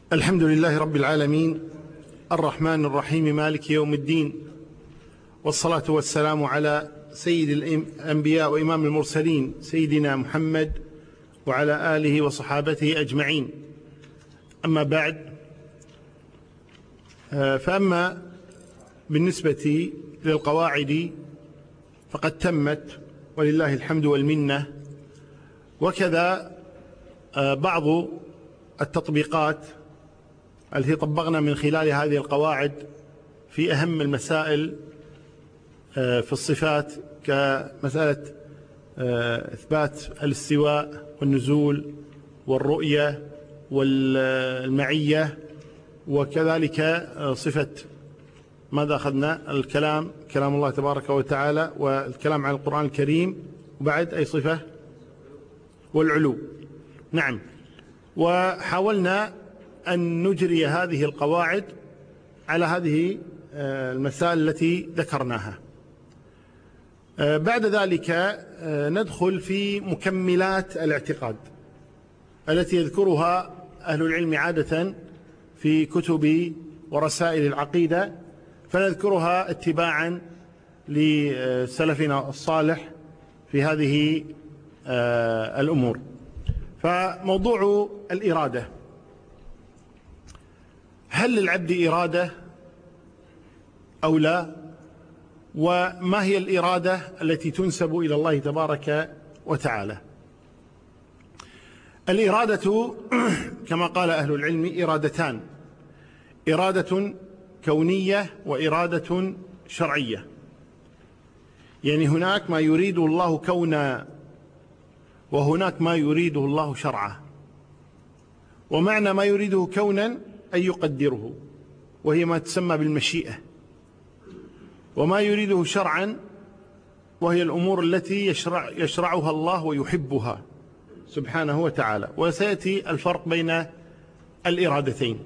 الحمد لله رب العالمين الرحمن الرحيم مالك يوم الدين، والصلاة والسلام على سيد الأنبياء وإمام المرسلين سيدنا محمد وعلى آله وصحابته أجمعين. أما بعد، فأما بالنسبة للقواعد فقد تمت ولله الحمد والمنة، وكذا بعض التطبيقات التي طبقنا من خلال هذه القواعد في أهم المسائل في الصفات، كمسألة إثبات الاستواء والنزول والرؤية والمعية، وكذلك صفة ماذا أخذنا؟ الكلام، كلام الله تبارك وتعالى، والكلام عن القرآن الكريم، وبعد أي صفة؟ والعلو. نعم، وحاولنا أن نجري هذه القواعد على هذه المسائل التي ذكرناها. بعد ذلك ندخل في مكملات الاعتقاد التي يذكرها أهل العلم عادة في كتب ورسائل العقيدة، فنذكرها اتباعا لسلفنا الصالح في هذه الأمور. فموضوع الإرادة: هل للعبد إرادة أو لا؟ وما هي الإرادة التي تنسب إلى الله تبارك وتعالى؟ الإرادة كما قال أهل العلم إرادتان: إرادة كونية وإرادة شرعية. يعني هناك ما يريده الله كونا، وهناك ما يريده الله شرعا. ومعنى ما يريده كونا أن يقدره، وهي ما تسمى بالمشيئة، وما يريده شرعا وهي الأمور التي يشرعها الله ويحبها سبحانه وتعالى. وسيأتي الفرق بين الإرادتين.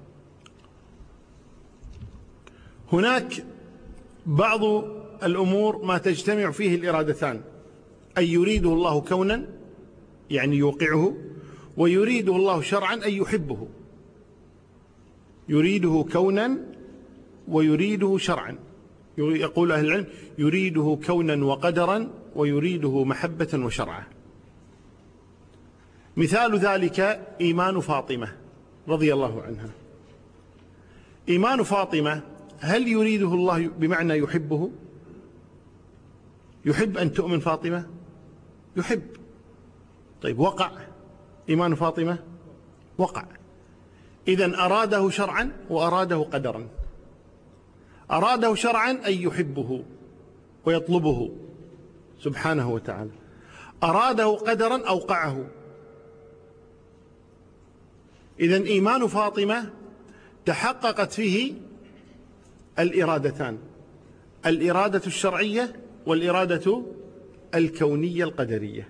هناك بعض الأمور ما تجتمع فيه الإرادتان: أن يريده الله كونا يعني يوقعه، ويريده الله شرعا أن يحبه. يريده كونا ويريده شرعا. يقول أهل العلم: يريده كونا وقدرا، ويريده محبة وشرعا. مثال ذلك إيمان فاطمة رضي الله عنها. إيمان فاطمة، هل يريده الله بمعنى يحبه؟ يحب أن تؤمن فاطمة؟ يحب. طيب، وقع إيمان فاطمة؟ وقع. إذن أراده شرعا وأراده قدرا. أراده شرعا أن يحبه ويطلبه سبحانه وتعالى. أراده قدرا أوقعه. إذن إيمان فاطمة تحققت فيه الإرادتان: الإرادة الشرعية والإرادة الكونية القدرية.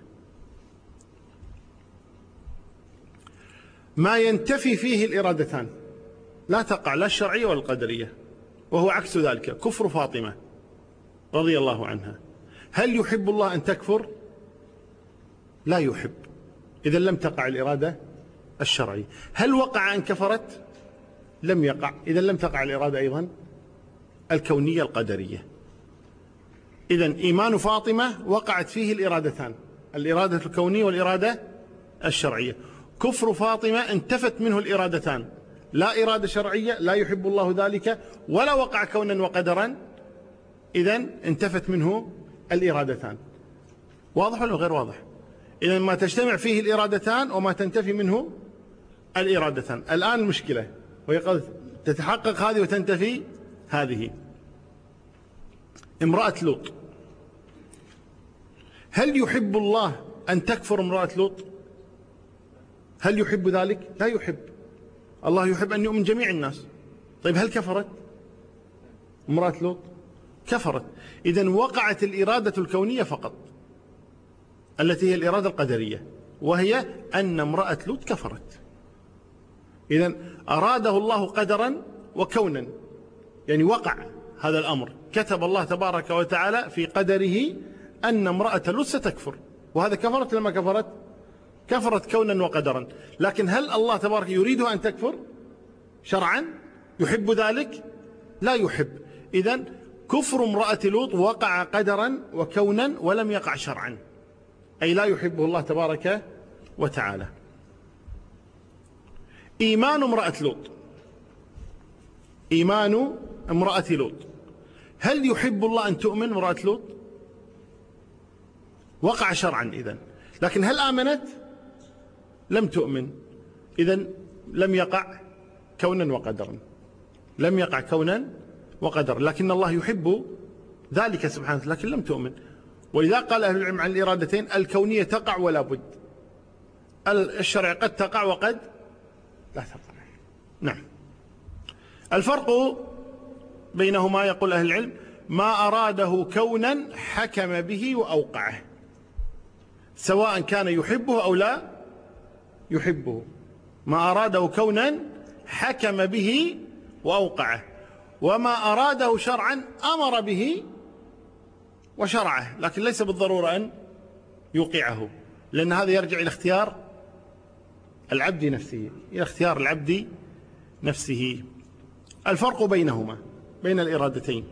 ما ينتفي فيه الإرادتان لا تقع، لا الشرعية ولا القدرية، وهو عكس ذلك كفر فاطمة رضي الله عنها. هل يحب الله أن تكفر؟ لا يحب. إذا لم تقع الإرادة الشرعية. هل وقع أن كفرت؟ لم يقع. إذا لم تقع الإرادة أيضا الكونية القدرية. إذن إيمان فاطمة وقعت فيه الإرادتان: الإرادة الكونية والإرادة الشرعية. كفر فاطمة انتفت منه الإرادتان: لا إرادة شرعية، لا يحب الله ذلك، ولا وقع كونا وقدرا. إذن انتفت منه الإرادتان. واضح ولا غير واضح؟ إذن ما تجتمع فيه الإرادتان وما تنتفي منه الإرادتان. الآن المشكلة وهي قد تتحقق هذه وتنتفي هذه. امرأة لوط، هل يحب الله أن تكفر امرأة لوط؟ هل يحب ذلك؟ لا يحب. الله يحب أن يؤمن جميع الناس. طيب، هل كفرت امرأة لوط؟ كفرت. إذن وقعت الإرادة الكونية فقط التي هي الإرادة القدرية، وهي أن امرأة لوط كفرت. إذن أراده الله قدرا وكونا، يعني وقع هذا الأمر. كتب الله تبارك وتعالى في قدره أن امرأة لوط ستكفر، وهذا كفرت لما كفرت؟ كفرت كونا وقدرا. لكن هل الله تبارك يريدها أن تكفر؟ شرعا يحب ذلك؟ لا يحب. إذن كفر امرأة لوط وقع قدرا وكونا ولم يقع شرعا، أي لا يحبه الله تبارك وتعالى. إيمان امرأة لوط، إيمان امرأة لوط، هل يحب الله أن تؤمن امرأة لوط؟ وقع شرعا إذن، لكن هل آمنت؟ لم تؤمن، إذن لم يقع كونا وقدرا، لم يقع كونا وقدرا، لكن الله يحب ذلك سبحانه، لكن لم تؤمن. ولذا قال أهل العلم عن الإرادتين: الكونية تقع ولا بد، الشرع قد تقع وقد لا تقع. نعم. الفرق بينهما يقول أهل العلم: ما أراده كونا حكم به وأوقعه، سواء كان يحبه أو لا يحبه. ما أراده كونا حكم به وأوقعه، وما أراده شرعا أمر به وشرعه، لكن ليس بالضرورة أن يوقعه، لأن هذا يرجع إلى اختيار العبد نفسه، إلى اختيار العبد نفسه. الفرق بينهما بين الإرادتين: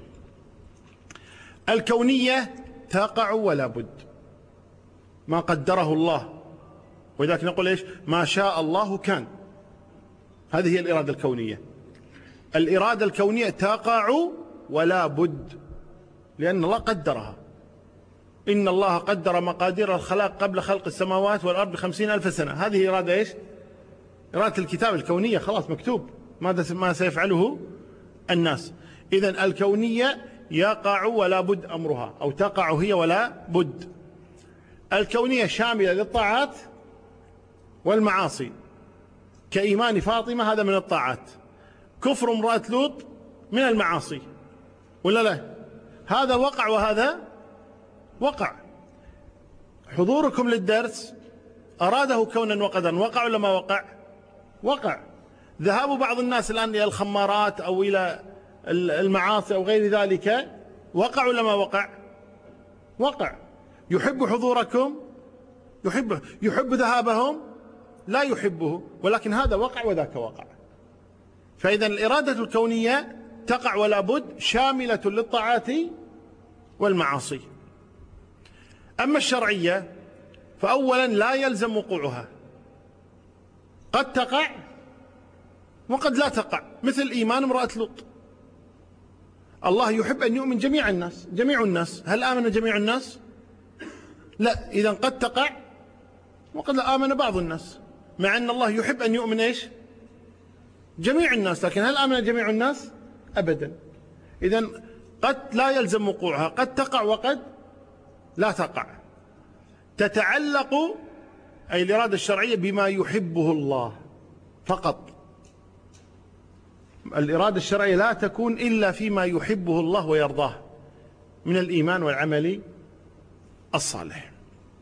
الكونية تقع ولا بد، ما قدره الله، ولذلك نقول إيش؟ ما شاء الله كان. هذه هي الإرادة الكونية. الإرادة الكونية تقع ولا بد، لأن الله قدرها. إن الله قدر مقادير الخلائق قبل خلق السماوات والأرض ب50,000 سنة. هذه إرادة إيش؟ إرادة الكتاب الكونية، خلاص مكتوب ما سيفعله الناس. إذن الكونية يقع ولا بد أمرها، أو تقع هي ولا بد. الكونية شاملة للطاعات والمعاصي، كإيمان فاطمة هذا من الطاعات، كفر امرأة لوط من المعاصي، ولا لا؟ هذا وقع وهذا وقع. حضوركم للدرس أراده كونا وقدرا، وقع ولا ما وقع؟ وقع. ذهاب بعض الناس الآن إلى الخمارات أو إلى المعاصي أو غير ذلك، وقع ولا ما وقع؟ وقع. يحب حضوركم؟ يحبه. يحب ذهابهم؟ لا يحبه، ولكن هذا وقع وذاك وقع. فإذا الإرادة الكونية تقع ولا بد، شاملة للطاعات والمعاصي. أما الشرعية فأولا لا يلزم وقوعها، قد تقع وقد لا تقع، مثل إيمان امرأة لوط. الله يحب أن يؤمن جميع الناس، جميع الناس. هل آمن جميع الناس؟ لا. إذن قد تقع وقد لا آمن بعض الناس، مع أن الله يحب أن يؤمن إيش؟ جميع الناس، لكن هل آمن جميع الناس؟ أبدا. إذن قد لا يلزم وقوعها، قد تقع وقد لا تقع. تتعلق أي الإرادة الشرعية بما يحبه الله فقط. الإرادة الشرعية لا تكون إلا فيما يحبه الله ويرضاه من الإيمان والعمل الصالح.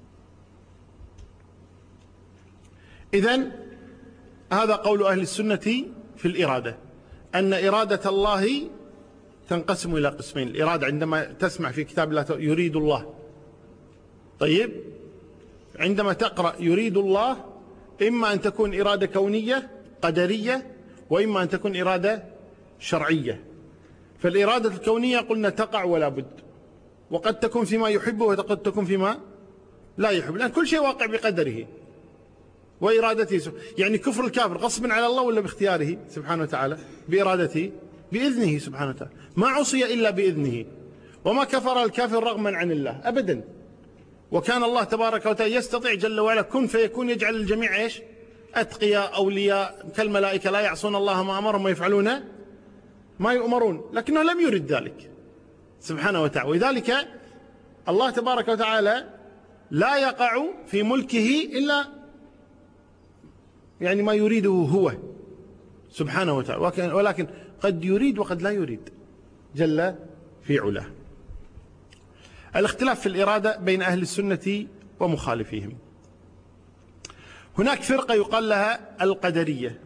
إذن هذا قول أهل السنة في الإرادة، أن إرادة الله تنقسم إلى قسمين. الإرادة عندما تسمع في كتاب الله يريد الله، طيب، عندما تقرأ يريد الله إما أن تكون إرادة كونية قدرية، وإما أن تكون إرادة شرعية. فالإرادة الكونية قلنا تقع ولا بد، وقد تكون فيما يحبه وقد تكون فيما لا يحب، لأن كل شيء واقع بقدره وإرادته. يعني كفر الكافر غصبا على الله ولا باختياره سبحانه وتعالى؟ بإرادته، بإذنه سبحانه وتعالى. ما عصي إلا بإذنه، وما كفر الكافر رغما عن الله أبدا. وكان الله تبارك وتعالى يستطيع جل وعلا كن فيكون، يجعل الجميع إيش؟ أتقياء أولياء كالملائكة لا يعصون الله ما أمرهم ويفعلون ما يؤمرون، لكنه لم يرد ذلك سبحانه وتعالى. ولذلك الله تبارك وتعالى لا يقع في ملكه إلا يعني ما يريده هو سبحانه وتعالى، ولكن قد يريد وقد لا يريد جل في علاه. الاختلاف في الإرادة بين أهل السنة ومخالفيهم. هناك فرقة يقال لها القدرية،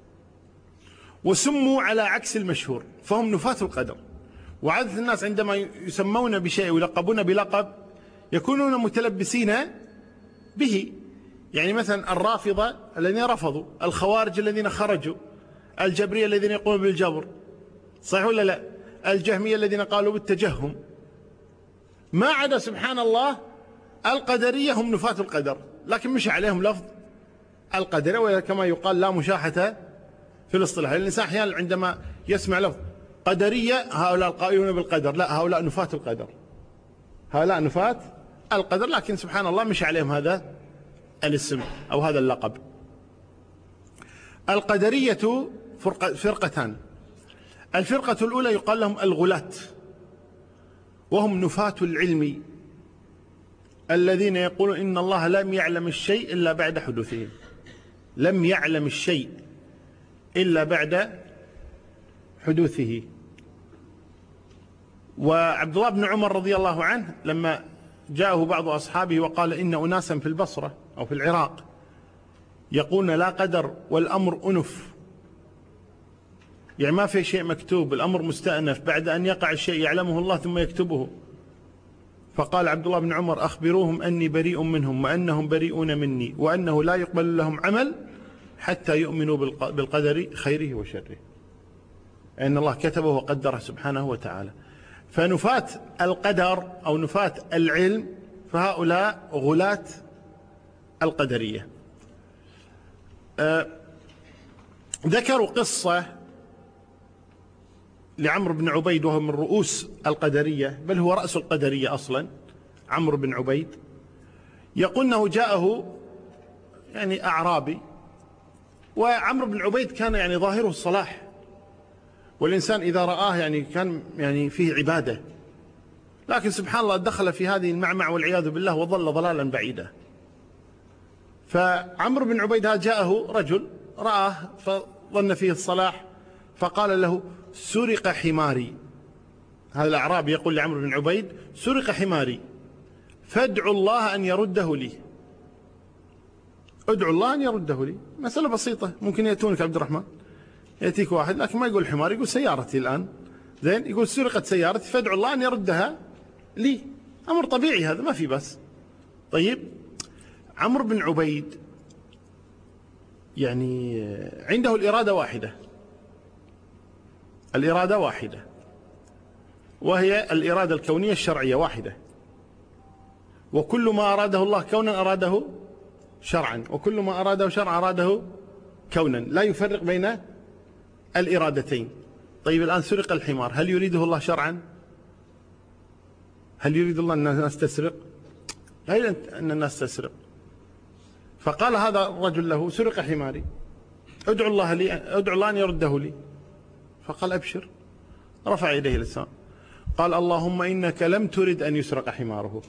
وسموا على عكس المشهور، فهم نفاة القدر. وعادة الناس عندما يسمون بشيء ويلقبون بلقب يكونون متلبسين به. يعني مثلا الرافضة الذين رفضوا، الخوارج الذين خرجوا، الجبرية الذين يقولون بالجبر، صحيح ولا لا؟ الجهمية الذين قالوا بالتجهم، ما عدا سبحان الله القدرية هم نفاة القدر، لكن مش عليهم لفظ القدرية، وكما يقال لا مشاحة في الاصطلاح. الإنسان أحيانا عندما يسمع لفظ قدرية هؤلاء القائلون بالقدر، لا، هؤلاء نفاة القدر، هؤلاء نفاة القدر، لكن سبحان الله مش عليهم هذا الاسم أو هذا اللقب. القدرية فرقتان. الفرقة الأولى يقال لهم الغلاة، وهم نفاة العلم الذين يقولون إن الله لم يعلم الشيء إلا بعد حدوثه، لم يعلم الشيء إلا بعد حدوثه. وعبد الله بن عمر رضي الله عنه لما جاءه بعض أصحابه وقال إن أناسا في البصرة أو في العراق يقولون لا قدر والأمر أنف، يعني ما في شيء مكتوب، الأمر مستأنف، بعد أن يقع الشيء يعلمه الله ثم يكتبه. فقال عبد الله بن عمر أخبروهم أني بريء منهم وأنهم بريئون مني، وأنه لا يقبل لهم عمل حتى يؤمنوا بالقدر خيره وشره، أن الله كتبه وقدره سبحانه وتعالى. فنفاة القدر أو نفاة العلم فهؤلاء غلاة القدرية. ذكروا قصة لعمرو بن عبيد وهو من رؤوس القدرية، بل هو رأس القدرية أصلا، عمرو بن عبيد. يقول أنه جاءه يعني أعرابي، وعمرو بن عبيد كان يعني ظاهره الصلاح، والإنسان إذا رآه يعني كان يعني فيه عبادة، لكن سبحان الله دخل في هذه المعمع والعياذ بالله وظل ضلالا بعيدا. فعمرو بن عبيد هذا جاءه رجل رآه فظن فيه الصلاح، فقال له سرق حماري. هذا الأعرابي يقول لعمرو بن عبيد سرق حماري فادعوا الله أن يرده لي، ادعوا الله أن يرده لي. مسألة بسيطة، ممكن يأتونك عبد الرحمن، يأتيك واحد لكن ما يقول حمار، يقول سيارتي الآن، زين، يقول سرقت سيارتي فادعوا الله أن يردها لي، أمر طبيعي هذا ما في بس. طيب عمرو بن عبيد يعني عنده الإرادة واحدة، الإرادة واحدة، وهي الإرادة الكونية الشرعية واحدة، وكل ما أراده الله كونا أراده شرعا، وكل ما أراده شرعا أراده كونا، لا يفرق بين الإرادتين. طيب الآن سرق الحمار، هل يريده الله شرعا؟ هل يريد الله أن الناس تسرق؟ لا يريد أن الناس تسرق. فقال هذا الرجل له سرق حماري ادعو الله لي، ادعو الله أن يرده لي. فقال أبشر، رفع يديه للسماء قال اللهم إنك لم ترد أن يسرق حماره،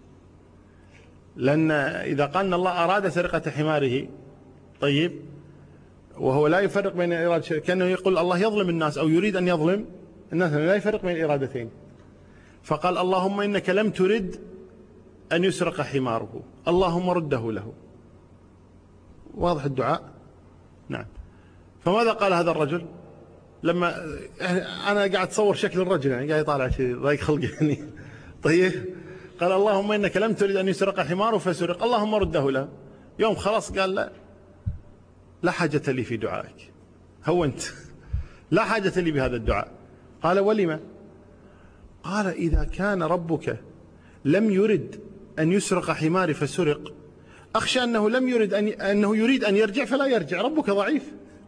لأن إذا قال أن الله أراد سرقة حماره، طيب وهو لا يفرق بين الإرادة، كأنه يقول الله يظلم الناس أو يريد أن يظلم الناس، لا يفرق بين الإرادتين. فقال اللهم إنك لم ترد أن يسرق حماره، اللهم رده له. واضح الدعاء؟ نعم. فماذا قال هذا الرجل لما أنا قاعد أتصور شكل الرجل، يعني قاعد يطالع شيء ضيق خلقه يعني. طيب قال اللهم إنك لم ترد أن يسرق حماره فسرق، اللهم رده له. يوم خلاص قال لا حاجة لي في دعائك، هونت، لا حاجة لي بهذا الدعاء. قال ولما؟ قال إذا كان ربك لم يرد أن يسرق حماري فسرق، أخشى أنه لم يرد أنه يريد أن يرجع فلا يرجع، ربك ضعيف.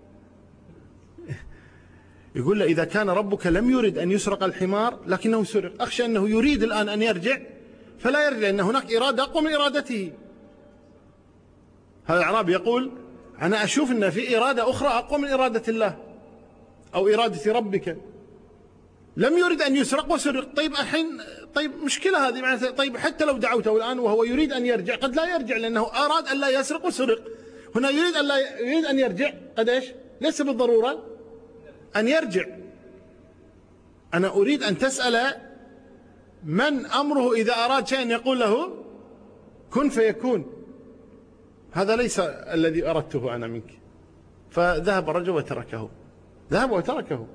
يقول له إذا كان ربك لم يرد أن يسرق الحمار لكنه سرق، أخشى أنه يريد الآن أن يرجع فلا يرجع، لأن هناك إرادة أقوى من إرادته. هذا الأعرابي يقول أنا أشوف أن في إرادة أخرى أقوى من إرادة الله أو إرادة ربك، لم يرد أن يسرق وسرق. طيب الحين طيب مشكلة هذه معناتها، طيب حتى لو دعوته الآن وهو يريد أن يرجع قد لا يرجع، لأنه أراد أن لا يسرق وسرق. هنا يريد أن يرجع، قد إيش؟ ليس بالضرورة أن يرجع. أنا أريد أن تسأل من أمره إذا أراد شيئا يقول له كن فيكون، هذا ليس الذي أردته أنا منك. فذهب الرجل وتركه، ذهب وتركه.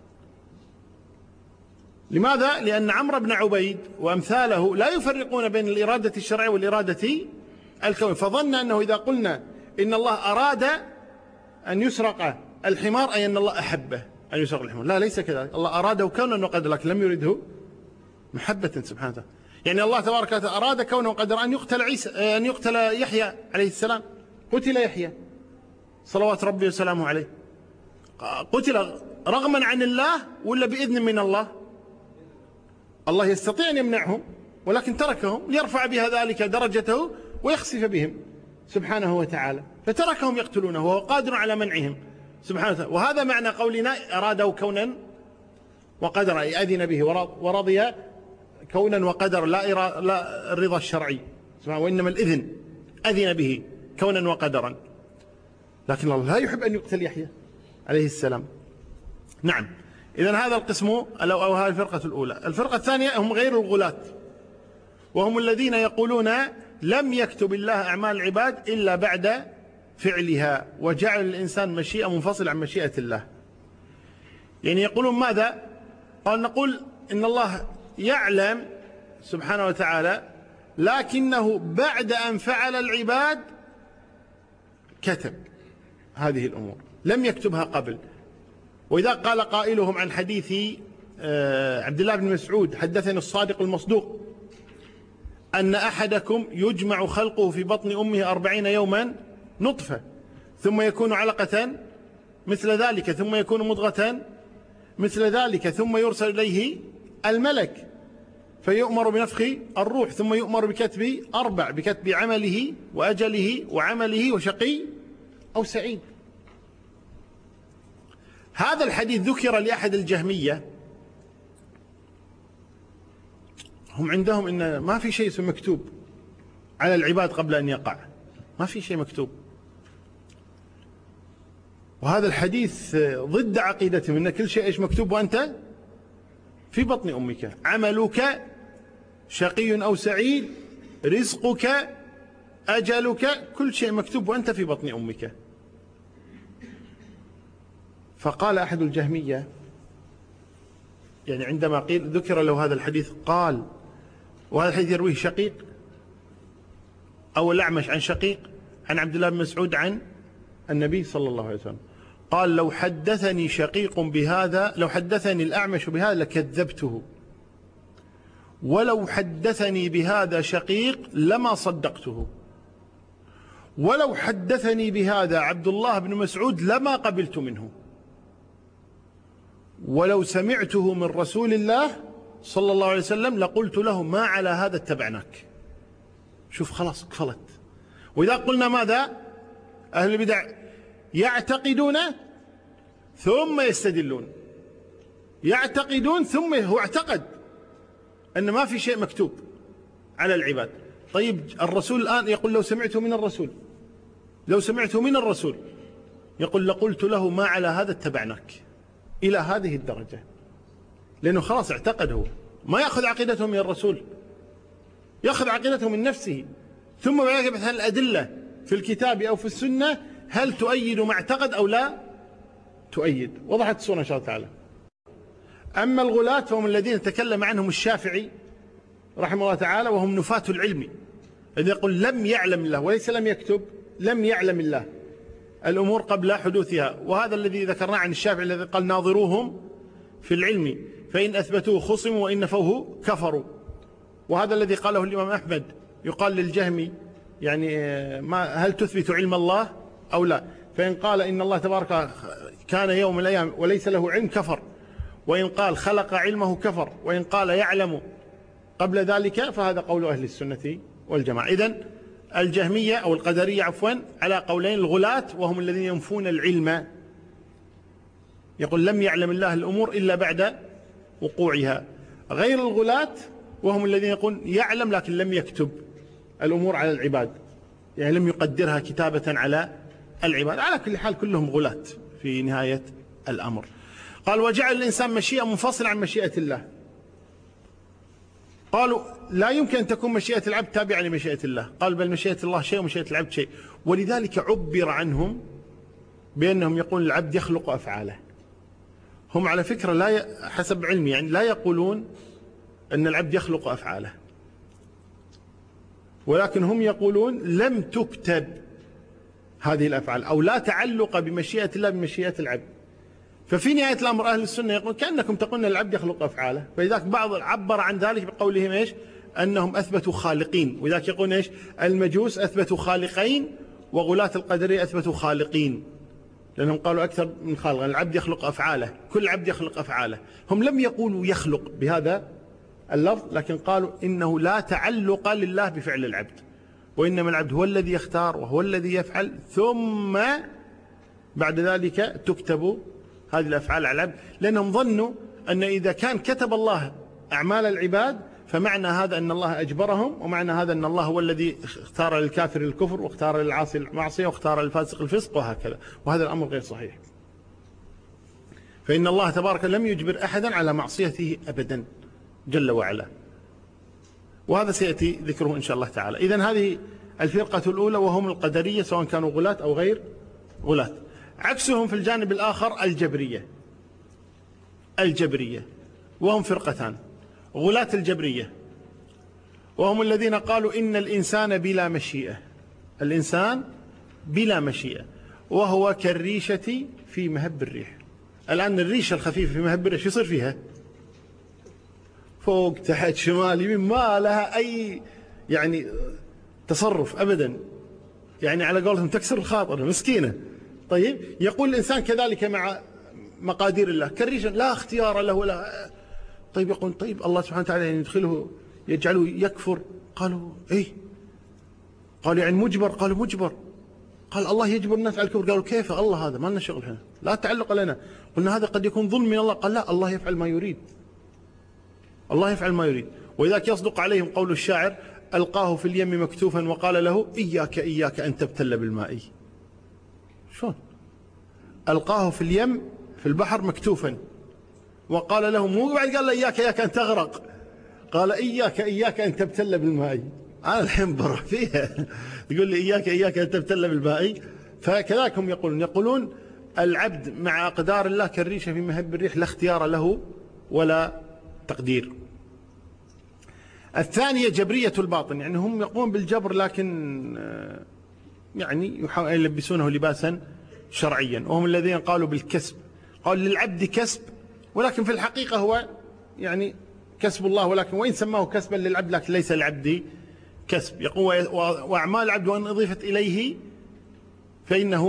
لماذا؟ لأن عمرو بن عبيد وأمثاله لا يفرقون بين الإرادة الشرعية والإرادة الكونية، فظن أنه إذا قلنا إن الله أراد أن يسرق الحمار أي أن الله أحبه أن يصغر الحمار. لا، ليس كذلك. الله أراده كونا وقدرا لكن لم يرده محبة سبحانه وتعالى. يعني الله تبارك وتعالى أراد كونه وقدرا أن يقتل يحيى عليه السلام. قتل يحيى صلوات ربي وسلامه عليه. قتل رغما عن الله ولا بإذن من الله؟ الله يستطيع أن يمنعهم ولكن تركهم ليرفع بها ذلك درجته ويخسف بهم سبحانه وتعالى، فتركهم يقتلونه وهو قادر على منعهم سبحانه وتعالى. وهذا معنى قولنا أراده كونا وقدرا، أي أذن به ورضي كونا وقدرا، لا الرضا الشرعي وإنما الإذن، أذن به كونا وقدرا. لكن الله لا يحب أن يقتل يحيى عليه السلام. نعم. إذن هذا القسم أو هذه الفرقة الأولى. الفرقة الثانية هم غير الغلاة، وهم الذين يقولون لم يكتب الله أعمال العباد إلا بعد فعلها، وجعل الإنسان مشيئة منفصلة عن مشيئة الله. يعني يقولون ماذا؟ قال نقول إن الله يعلم سبحانه وتعالى، لكنه بعد أن فعل العباد كتب هذه الأمور، لم يكتبها قبل. وإذا قال قائلهم عن حديث عبد الله بن مسعود حدثني الصادق المصدوق أن أحدكم يجمع خلقه في بطن أمه 40 يوما نطفة ثم يكون علقة مثل ذلك ثم يكون مضغة مثل ذلك ثم يرسل إليه الملك فيؤمر بنفخ الروح ثم يؤمر بكتب 4، بكتب عمله وأجله وعمله وشقي أو سعيد. هذا الحديث ذكر لأحد الجهمية، هم عندهم إن ما في شيء مكتوب على العباد قبل أن يقع، ما في شيء مكتوب. وهذا الحديث ضد عقيدتهم، إن كل شيء إيش مكتوب وأنت في بطن أمك، عملك شقي أو سعيد، رزقك، أجلك، كل شيء مكتوب وأنت في بطن أمك. فقال أحد الجهمية، يعني عندما قيل ذكر له هذا الحديث قال، وهذا الحديث يرويه شقيق أو الأعمش عن شقيق عن عبد الله بن مسعود عن النبي صلى الله عليه وسلم، قال لو حدثني شقيق بهذا، لو حدثني الأعمش بهذا لكذبته، ولو حدثني بهذا شقيق لما صدقته، ولو حدثني بهذا عبد الله بن مسعود لما قبلت منه، ولو سمعته من رسول الله صلى الله عليه وسلم لقلت له ما على هذا اتبعناك. شوف خلاص قفلت. وإذا قلنا ماذا؟ أهل البدع يعتقدون ثم يستدلون، يعتقدون ثم هو اعتقد أن ما في شيء مكتوب على العباد. طيب الرسول الآن يقول لو سمعته من الرسول، لو سمعته من الرسول يقول لقلت له ما على هذا اتبعناك، إلى هذه الدرجة، لأنه خلاص اعتقد، هو ما يأخذ عقيدته من الرسول، يأخذ عقيدته من نفسه، ثم يبحث عن الأدلة في الكتاب أو في السنة هل تؤيد ما اعتقد أو لا تؤيد. وضحت الصورة إن شاء الله تعالى. أما الغلاة فهم الذين تكلم عنهم الشافعي رحمه الله تعالى، وهم نفاة العلم، الذي يقول لم يعلم الله، وليس لم يكتب، لم يعلم الله الأمور قبل حدوثها. وهذا الذي ذكرناه عن الشافعي الذي قال ناظروهم في العلم فإن أثبتوه خصموا وإن نفوه كفروا. وهذا الذي قاله الإمام أحمد، يقال للجهمي يعني هل تثبت علم الله أو لا؟ فإن قال إن الله تبارك كان يوم من الأيام وليس له علم كفر، وإن قال خلق علمه كفر، وإن قال يعلم قبل ذلك فهذا قول أهل السنة والجماعة. إذن الجهمية أو القدرية عفوا على قولين، الغلاة وهم الذين ينفون العلم، يقول لم يعلم الله الأمور إلا بعد وقوعها. غير الغلاة وهم الذين يقول يعلم لكن لم يكتب الأمور على العباد، يعني لم يقدرها كتابة على العباد. على كل حال كلهم غلاة في نهاية الأمر. قال وجعل الإنسان مشيئة منفصلة عن مشيئة الله. قالوا لا يمكن أن تكون مشيئة العبد تابعة لمشيئة الله، قال بل مشيئة الله شيء ومشيئة العبد شيء. ولذلك عبر عنهم بأنهم يقول العبد يخلق أفعاله. هم على فكرة لا حسب علمي يعني لا يقولون أن العبد يخلق أفعاله، ولكن هم يقولون لم تكتب هذه الأفعال، أو لا تعلق بمشيئة الله بمشيئة العبد. ففي نهاية الأمر أهل السنة يقول كأنكم تقولون العبد يخلق أفعاله، فلذلك بعض عبر عن ذلك بقولهم إيش؟ أنهم أثبتوا خالقين، ولذلك يقولون إيش؟ المجوس أثبتوا خالقين، وغلاة القدرية أثبتوا خالقين، لأنهم قالوا أكثر من خالق، العبد يخلق أفعاله، كل عبد يخلق أفعاله. هم لم يقولوا يخلق بهذا اللفظ، لكن قالوا إنه لا تعلق لله بفعل العبد، وإنما العبد هو الذي يختار وهو الذي يفعل، ثم بعد ذلك تكتب هذه الأفعال على العبد، لأنهم ظنوا أن إذا كان كتب الله أعمال العباد فمعنى هذا أن الله أجبرهم، ومعنى هذا أن الله هو الذي اختار للكافر الكفر، واختار للعاصي المعصية، واختار للفاسق الفسق، وهكذا. وهذا الأمر غير صحيح، فإن الله تبارك لم يجبر أحدا على معصيته أبدا جل وعلا، وهذا سيأتي ذكره إن شاء الله تعالى. إذن هذه الفرقة الأولى، وهم القدرية سواء كانوا غلاة أو غير غلاة. عكسهم في الجانب الآخر الجبرية، وهم فرقتان: غلاة الجبرية، وهم الذين قالوا إن الإنسان بلا مشيئة، الإنسان بلا مشيئة، وهو كالريشة في مهب الريح. الآن الريشة الخفيفة في مهب الريح يصير فيها فوق تحت شمال يمين، ما لها أي يعني تصرف أبدا، يعني على قولهم تكسر الخاطر، مسكينة. طيب، يقول الإنسان كذلك مع مقادير الله كالريشة لا اختيار له ولا. طيب، يقول طيب الله سبحانه وتعالى يعني يدخله يجعله يكفر؟ قالوا إيه؟ قالوا يعني مجبر؟ قالوا مجبر. قال الله يجبر الناس على الكفر. قالوا كيف الله هذا؟ ما لنا شغل هنا، لا تعلق لنا. قلنا هذا قد يكون ظلم من الله. قال لا، الله يفعل ما يريد، الله يفعل ما يريد. ولذلك يصدق عليهم قول الشاعر: ألقاه في اليم مكتوفا وقال له إياك أن تبتل بالماء. شلون؟ ألقاه في اليم في البحر مكتوفا، وقال له، مو بعد قال له إياك أن تغرق، قال إياك أن تبتل بالماء. أنا الحين بروح فيها يقول لي إياك أن تبتل بالماء. فكذلك هم يقولون العبد مع أقدار الله كالريشة في مهب الريح، لا اختيار له ولا تقدير. الثانية جبرية الباطن، يعني هم يقومون بالجبر لكن يعني يحاولون يلبسونه لباسا شرعيا، وهم الذين قالوا بالكسب. قال للعبد كسب، ولكن في الحقيقة هو يعني كسب الله، ولكن وإن سماه كسبا للعبد لكن ليس للعبد كسب. يقول وأعمال العبد وإن أضيفت إليه فإنه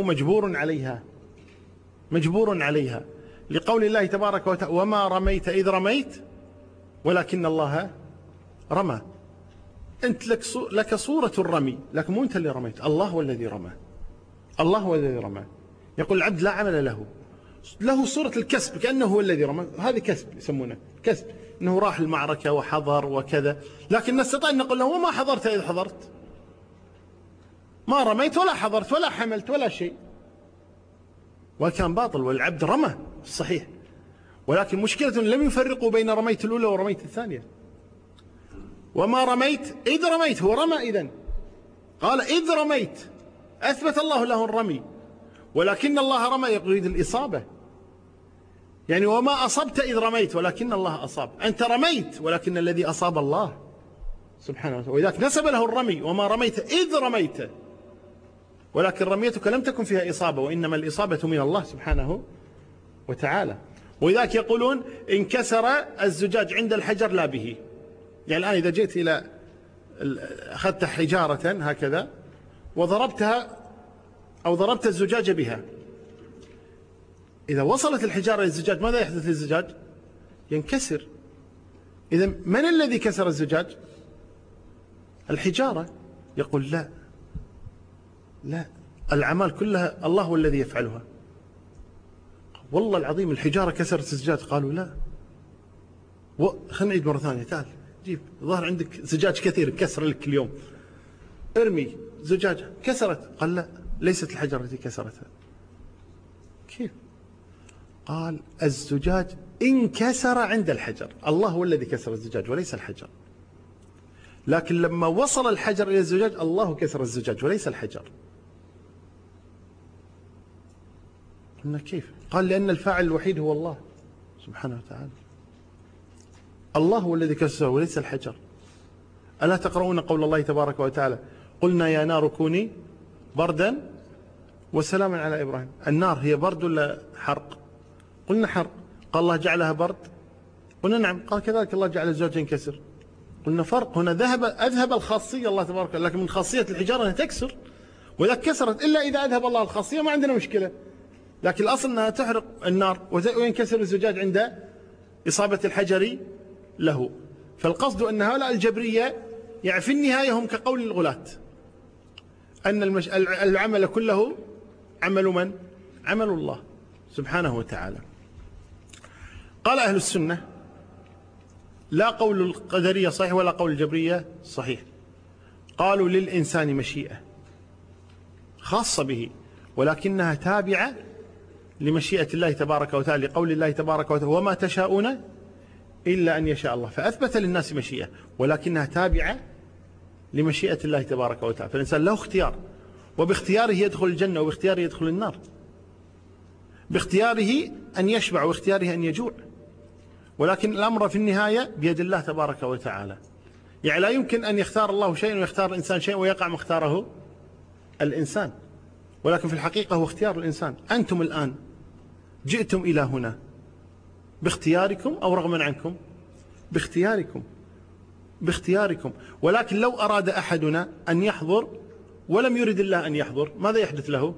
مجبور عليها، لقول الله تبارك وتعالى: وما رميت إذ رميت ولكن الله رمى. أنت لك صورة الرمي، لكن مو أنت اللي رميت، الله هو الذي رمى، الله هو الذي رمى. يقول العبد لا عمل له صورة الكسب، كأنه هو الذي رمى. هذه كسب، يسمونه كسب، أنه راح المعركة وحضر وكذا، لكن نستطيع أن نقول له: وما حضرت إذ حضرت، ما رميت ولا حضرت ولا حملت ولا شيء. وكان باطل، والعبد رمى صحيح، ولكن مشكلة لم يفرقوا بين رميت الأولى ورميت الثانية. وما رميت إذ رميت، هو رمى إذن، قال إذ رميت، أثبت الله له الرمي، ولكن الله رمى يريد الإصابة. يعني وما أصبت إذ رميت ولكن الله أصاب، أنت رميت ولكن الذي أصاب الله سبحانه وتعالى. ولذلك نسب له الرمي: وما رميت إذ رميت ولكن رميتك لم تكن فيها إصابة، وإنما الإصابة من الله سبحانه وتعالى. ولذلك يقولون انكسر الزجاج عند الحجر لا به. يعني الآن إذا جئت إلى أخذت حجارة هكذا وضربتها أو ضربت الزجاج بها، إذا وصلت الحجارة للزجاج ماذا يحدث للزجاج؟ ينكسر. إذا من الذي كسر الزجاج؟ الحجارة. يقول لا، الأعمال كلها الله هو الذي يفعلها. والله العظيم الحجارة كسرت الزجاج. قالوا لا، خلينا نعيد مرة ثانية، تعال جيب، ظهر عندك زجاج كثير كسر لك اليوم، ارمي زجاج كسرت. قال لا، ليست الحجرة التي كسرتها. كيف؟ قال الزجاج انكسر عند الحجر، الله هو الذي كسر الزجاج وليس الحجر، لكن لما وصل الحجر إلى الزجاج الله كسر الزجاج وليس الحجر. قلنا كيف؟ قال لأن الفاعل الوحيد هو الله سبحانه وتعالى، الله هو الذي كسره وليس الحجر. ألا تقرؤون قول الله تبارك وتعالى: قلنا يا نار كوني بردا وسلاما على إبراهيم. النار هي برد ولا حرق؟ قلنا حرق. قال الله جعلها برد؟ قلنا نعم. قال كذلك الله جعل الزوج ينكسر. قلنا فرق هنا، أذهب الخاصية الله تبارك وتعالى، لكن من خاصية الحجارة أنها تكسر، وإذا كسرت إلا إذا أذهب الله الخاصية ما عندنا مشكلة، لكن الأصل أنها تحرق النار وينكسر الزجاج عند إصابة الحجر له. فالقصد أن هؤلاء الجبرية يعني في النهاية هم كقول الغلاة، أن العمل كله عمل من؟ عمل الله سبحانه وتعالى. قال أهل السنة لا قول القدرية صحيح ولا قول الجبرية صحيح. قالوا للإنسان مشيئة خاصة به، ولكنها تابعة لمشيئة الله تبارك وتعالى، لقول الله تبارك وتعالى وما تشاءون إلا أن يشاء الله، فأثبت للناس مشيئة ولكنها تابعة لمشيئة الله تبارك وتعالى. فالإنسان له اختيار، وباختياره يدخل الجنة وباختياره يدخل النار، باختياره أن يشبع واختياره أن يجوع، ولكن الأمر في النهاية بيد الله تبارك وتعالى. يعني لا يمكن أن يختار الله شيئا ويختار الإنسان شيئا ويقع ما اختاره الإنسان، ولكن في الحقيقة هو اختيار الإنسان. أنتم الآن جئتم إلى هنا باختياركم أو رغما عنكم؟ باختياركم. ولكن لو أراد أحدنا أن يحضر ولم يرد الله أن يحضر، ماذا يحدث له؟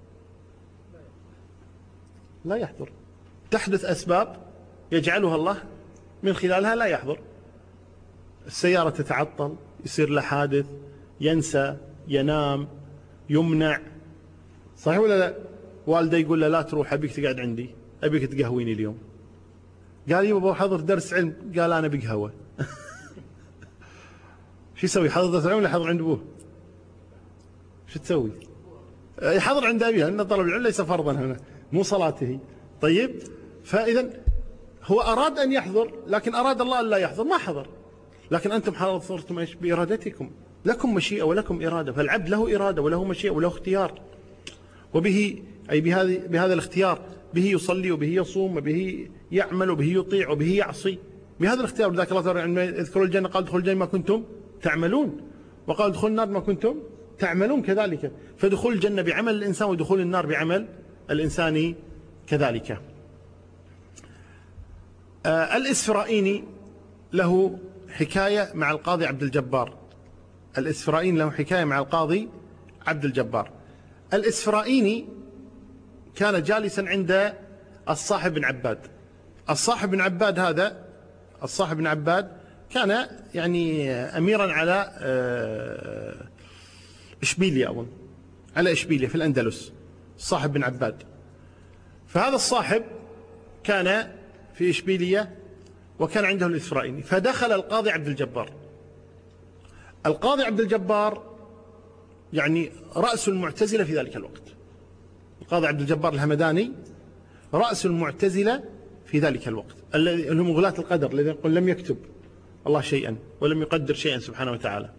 لا يحضر. تحدث أسباب يجعلها الله من خلالها لا يحضر. السيارة تتعطل، يصير له حادث، ينسى، ينام، يمنع، صحيح ولا لا؟ والده يقول له لا تروح، أبيك تقعد عندي، أبيك تقهويني اليوم. قال يبا حضر درس علم، قال أنا بقهوة. شو يسوي؟ حضر درس علم ولا حضر عند أبوه؟ شو تسوي؟ يحضر عند أبيه، لأن طلب العلم ليس فرضا هنا، مو صلاته. طيب، فإذا هو أراد أن يحضر، لكن أراد الله أن لا يحضر ما حضر. لكن أنتم حضرتم إيش؟ بإرادتكم، لكم مشيئة ولكم إرادة. فالعبد له إرادة وله مشيئة وله اختيار، وبه أي بهذا الاختيار به يصلي وبه يصوم وبه يعمل وبه يطيع وبه يعصي، بهذا الاختيار. لذلك الله تعالى عندما يذكر الجنة قال ادخلوا الجنة ما كنتم تعملون، وقال ادخلوا النار ما كنتم تعملون كذلك. فدخول الجنة بعمل الإنسان ودخول النار بعمل الإنسان كذلك. الإسفرائيني له حكاية مع القاضي عبد الجبار. الإسفرائيني له حكاية مع القاضي عبد الجبار. الإسفرائيني كان جالسا عند الصاحب بن عباد. الصاحب بن عباد هذا، الصاحب بن عباد كان يعني أميرا على إشبيلية، أظن على إشبيلية في الأندلس، الصاحب بن عباد. فهذا الصاحب كان في إشبيلية وكان عنده الإسفرائيني، فدخل القاضي عبد الجبار. القاضي عبد الجبار يعني رأس المعتزلة في ذلك الوقت. القاضي عبد الجبار الهمداني رأس المعتزلة في ذلك الوقت، اللي هم غلاة القدر، الذين يقول لم يكتب الله شيئا ولم يقدر شيئا سبحانه وتعالى.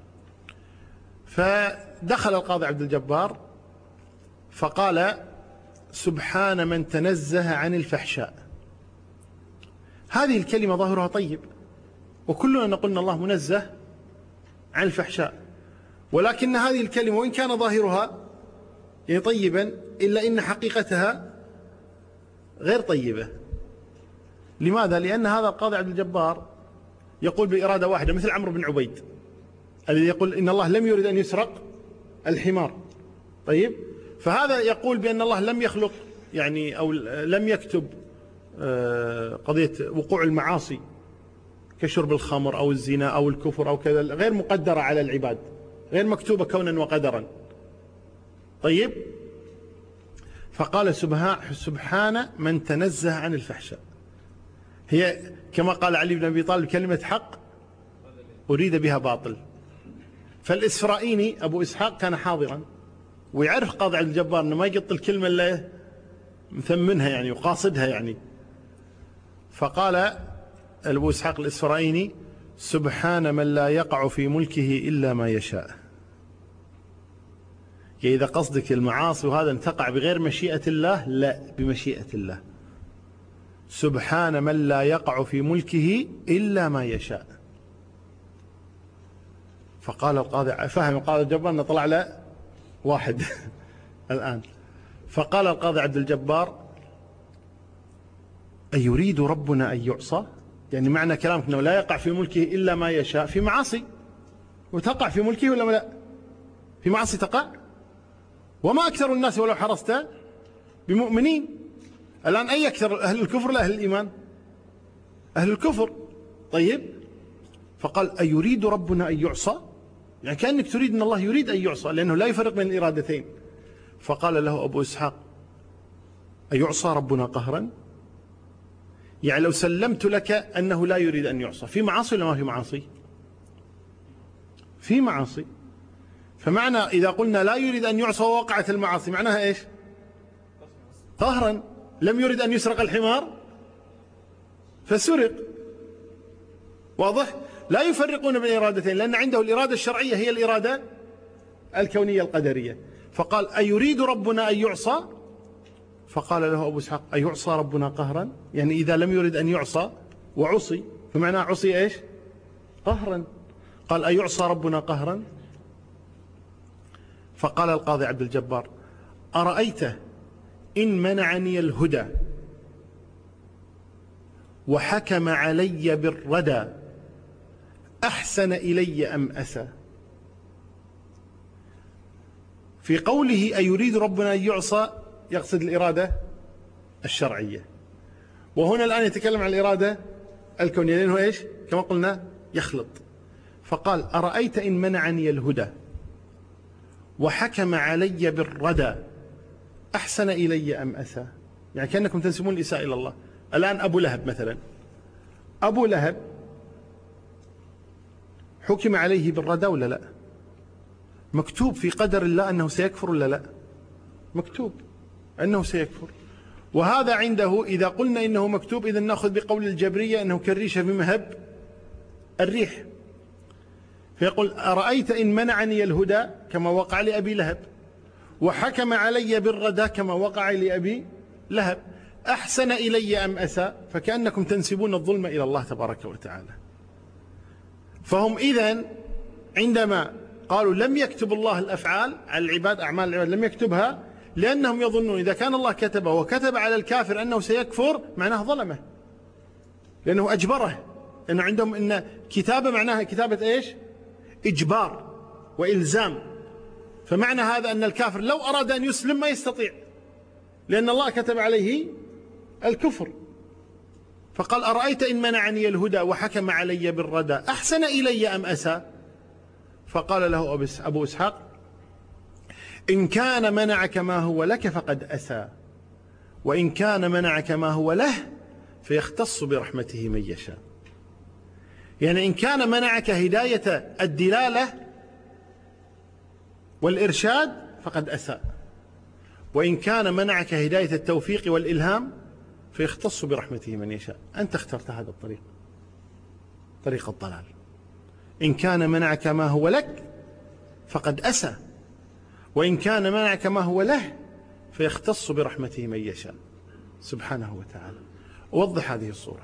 فدخل القاضي عبد الجبار فقال سبحان من تنزه عن الفحشاء. هذه الكلمة ظاهرها طيب، وكلنا نقول أن الله منزه عن الفحشاء، ولكن هذه الكلمة وإن كان ظاهرها يعني طيبا إلا إن حقيقتها غير طيبة. لماذا؟ لأن هذا القاضي عبد الجبار يقول بإرادة واحدة، مثل عمرو بن عبيد الذي يقول إن الله لم يرد أن يسرق الحمار. طيب، فهذا يقول بأن الله لم يخلق يعني أو لم يكتب قضية وقوع المعاصي كشرب الخمر أو الزنا أو الكفر أو كذا، غير مقدرة على العباد، غير مكتوبة كونا وقدرا. طيب، فقال سبحان من تنزه عن الفحشاء. هي كما قال علي بن أبي طالب كلمة حق أريد بها باطل. فالإسفرائيني أبو إسحاق كان حاضرا ويعرف قاضي عبد الجبار أنه ما يقط الكلمة اللي مثمنها يعني وقاصدها يعني. فقال أبو إسحاق الإسفرائيني سبحان من لا يقع في ملكه إلا ما يشاء. يعني إذا قصدك المعاصي وهذا أن تقع بغير مشيئة الله، لا، بمشيئة الله. سبحان من لا يقع في ملكه إلا ما يشاء. فقال القاضي فهم قال الجبار أنه طلع له واحد الآن. فقال القاضي عبد الجبار: أيريد ربنا أن يعصى؟ يعني معنى كلامك أنه لا يقع في ملكه إلا ما يشاء، في معاصي وتقع في ملكه ولا لا؟ في معاصي تقع. وما أكثر الناس ولو حرصت بمؤمنين. الآن أي أكثر، أهل الكفر لا أهل الإيمان؟ أهل الكفر. طيب، فقال: أيريد ربنا أن يعصى؟ يعني كأنك تريد أن الله يريد أن يعصى، لأنه لا يفرق بين الإرادتين. فقال له أبو إسحاق: أيعصى ربنا قهرا؟ يعني لو سلمت لك أنه لا يريد أن يعصى، في معاصي ولا ما في معاصي؟ في معاصي. فمعنى إذا قلنا لا يريد أن يعصى ووقعت المعاصي معناها إيش؟ قهرا. لم يرد أن يسرق الحمار فسرق. واضح؟ لا يفرقون بين إرادتين، لأن عنده الإرادة الشرعية هي الإرادة الكونية القدرية. فقال: أيريد ربنا أن يعصى؟ فقال له أبو إسحاق: أيعصى ربنا قهرا؟ يعني إذا لم يرد أن يعصى وعصي فمعناه عصي إيش؟ قهرا. قال: أيعصى ربنا قهرا؟ فقال القاضي عبد الجبار: أرأيت إن منعني الهدى وحكم علي بالردى أحسن إلي أم أسى؟ في قوله أيريد ربنا أن يعصى يقصد الإرادة الشرعية، وهنا الآن يتكلم عن الإرادة الكونية، لأنه إيش؟ كما قلنا يخلط. فقال: أرأيت إن منعني الهدى وحكم علي بالردى أحسن إلي أم أسى؟ يعني كأنكم تنسبون الإساءة إلى الله. الآن أبو لهب مثلا، أبو لهب حكم عليه بالردى ولا لا؟ مكتوب في قدر الله أنه سيكفر ولا لا؟ مكتوب أنه سيكفر. وهذا عنده إذا قلنا إنه مكتوب إذا نأخذ بقول الجبرية أنه كالريشة في مهب الريح. فيقول: أرأيت إن منعني الهدى كما وقع لأبي لهب وحكم علي بالردى كما وقع لأبي لهب أحسن إلي أم أسى؟ فكأنكم تنسبون الظلم إلى الله تبارك وتعالى. فهم إذن عندما قالوا لم يكتب الله الأفعال على العباد، أعمال العباد لم يكتبها، لأنهم يظنون إذا كان الله كتبه وكتب على الكافر أنه سيكفر معناه ظلمه، لأنه أجبره. لأنه عندهم إن كتابة معناها كتابة إيش؟ إجبار وإلزام. فمعنى هذا أن الكافر لو أراد أن يسلم ما يستطيع، لأن الله كتب عليه الكفر. فقال: أرأيت إن منعني الهدى وحكم علي بالردى أحسن إلي أم أسى؟ فقال له أبو إسحاق: إن كان منعك ما هو لك فقد أسى، وإن كان منعك ما هو له فيختص برحمته من يشاء. يعني إن كان منعك هداية الدلالة والإرشاد فقد أساء، وإن كان منعك هداية التوفيق والإلهام فيختص برحمته من يشاء. أنت اخترت هذا الطريق، طريق الضلال. إن كان منعك ما هو لك فقد أسى، وإن كان منعك ما هو له فيختص برحمته من يشاء سبحانه وتعالى. أوضح هذه الصورة.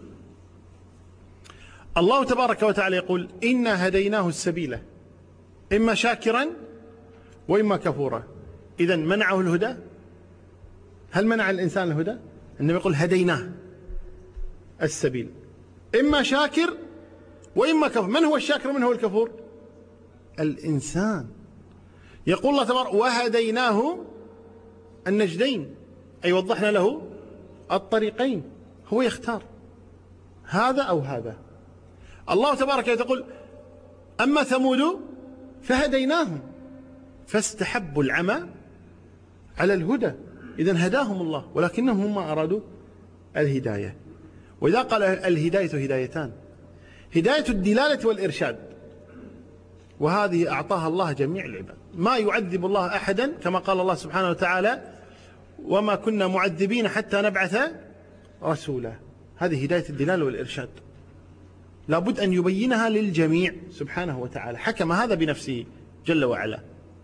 الله تبارك وتعالى يقول: إنا هديناه السبيل إما شاكرا وإما كفورا. إذن منعه الهدى؟ هل منع الإنسان الهدى؟ إنما يقول هديناه السبيل إما شاكر وإما كفور. من هو الشاكر ومن هو الكفور؟ الإنسان. يقول الله تبارك: وهديناه النجدين، أي وضحنا له الطريقين، هو يختار هذا أو هذا. الله تبارك يقول: أما ثمود فهديناهم فاستحبوا العمى على الهدى. إذن هداهم الله، ولكنهم هم أرادوا الهداية. وإذا قال الهداية هدايتان: هداية الدلالة والإرشاد، وهذه أعطاها الله جميع العباد. ما يعذب الله أحدا، كما قال الله سبحانه وتعالى: وما كنا معذبين حتى نبعث رسولا. هذه هداية الدلالة والإرشاد، لابد أن يبينها للجميع سبحانه وتعالى. حكم هذا بنفسه جل وعلا.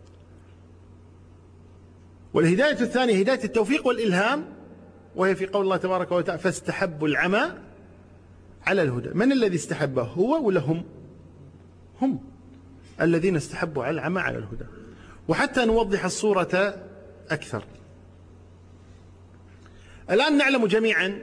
والهداية الثانية هداية التوفيق والإلهام، وهي في قول الله تبارك وتعالى: فاستحبوا العمى على الهدى. من الذي استحبه، هو ولا هم؟ هم الذين استحبوا على العمى على الهدى. وحتى نوضح الصورة أكثر، الآن نعلم جميعا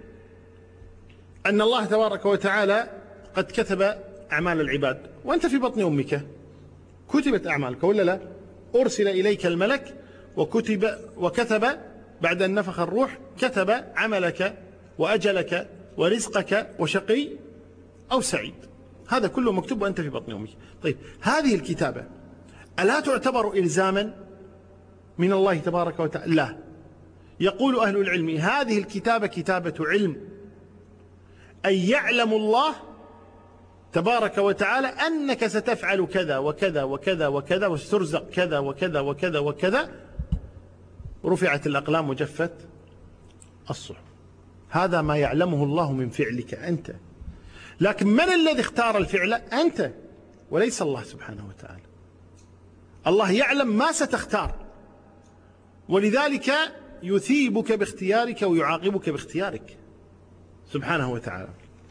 أن الله تبارك وتعالى قد كتب أعمال العباد، وأنت في بطن أمك كتبت أعمالك ولا لا؟ أرسل إليك الملك وكتب بعد أن نفخ الروح، كتب عملك وأجلك ورزقك وشقي أو سعيد، هذا كله مكتوب وأنت في بطن أمك. طيب هذه الكتابة ألا تعتبر إلزاما من الله تبارك وتعالى؟ لا. يقول أهل العلم هذه الكتابة كتابة علم، أي يعلم الله تبارك وتعالى أنك ستفعل كذا وكذا وكذا وكذا وسترزق كذا وكذا وكذا وكذا. رفعت الأقلام وجفت الصحف. هذا ما يعلمه الله من فعلك أنت، لكن من الذي اختار الفعل؟ أنت وليس الله سبحانه وتعالى. الله يعلم ما ستختار، ولذلك يثيبك باختيارك ويعاقبك باختيارك سبحانه وتعالى.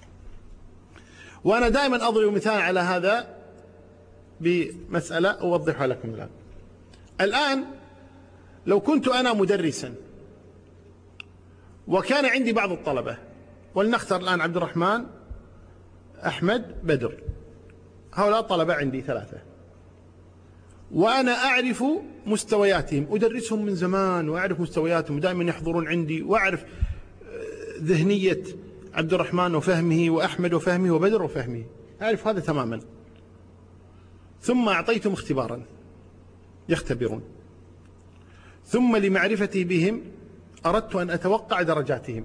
وأنا دائما أضرب مثال على هذا بمسألة أوضحها لكم الآن لو كنت أنا مدرسا وكان عندي بعض الطلبة، ولنختار الآن عبد الرحمن، أحمد، بدر، هؤلاء الطلبة عندي 3، وأنا أعرف مستوياتهم، أدرسهم من زمان وأعرف مستوياتهم، ودائما يحضرون عندي وأعرف ذهنية عبد الرحمن وفهمه وأحمد وفهمه وبدر وفهمه، أعرف هذا تماما. ثم أعطيتهم اختبارا يختبرون، ثم لمعرفتي بهم أردت أن أتوقع درجاتهم،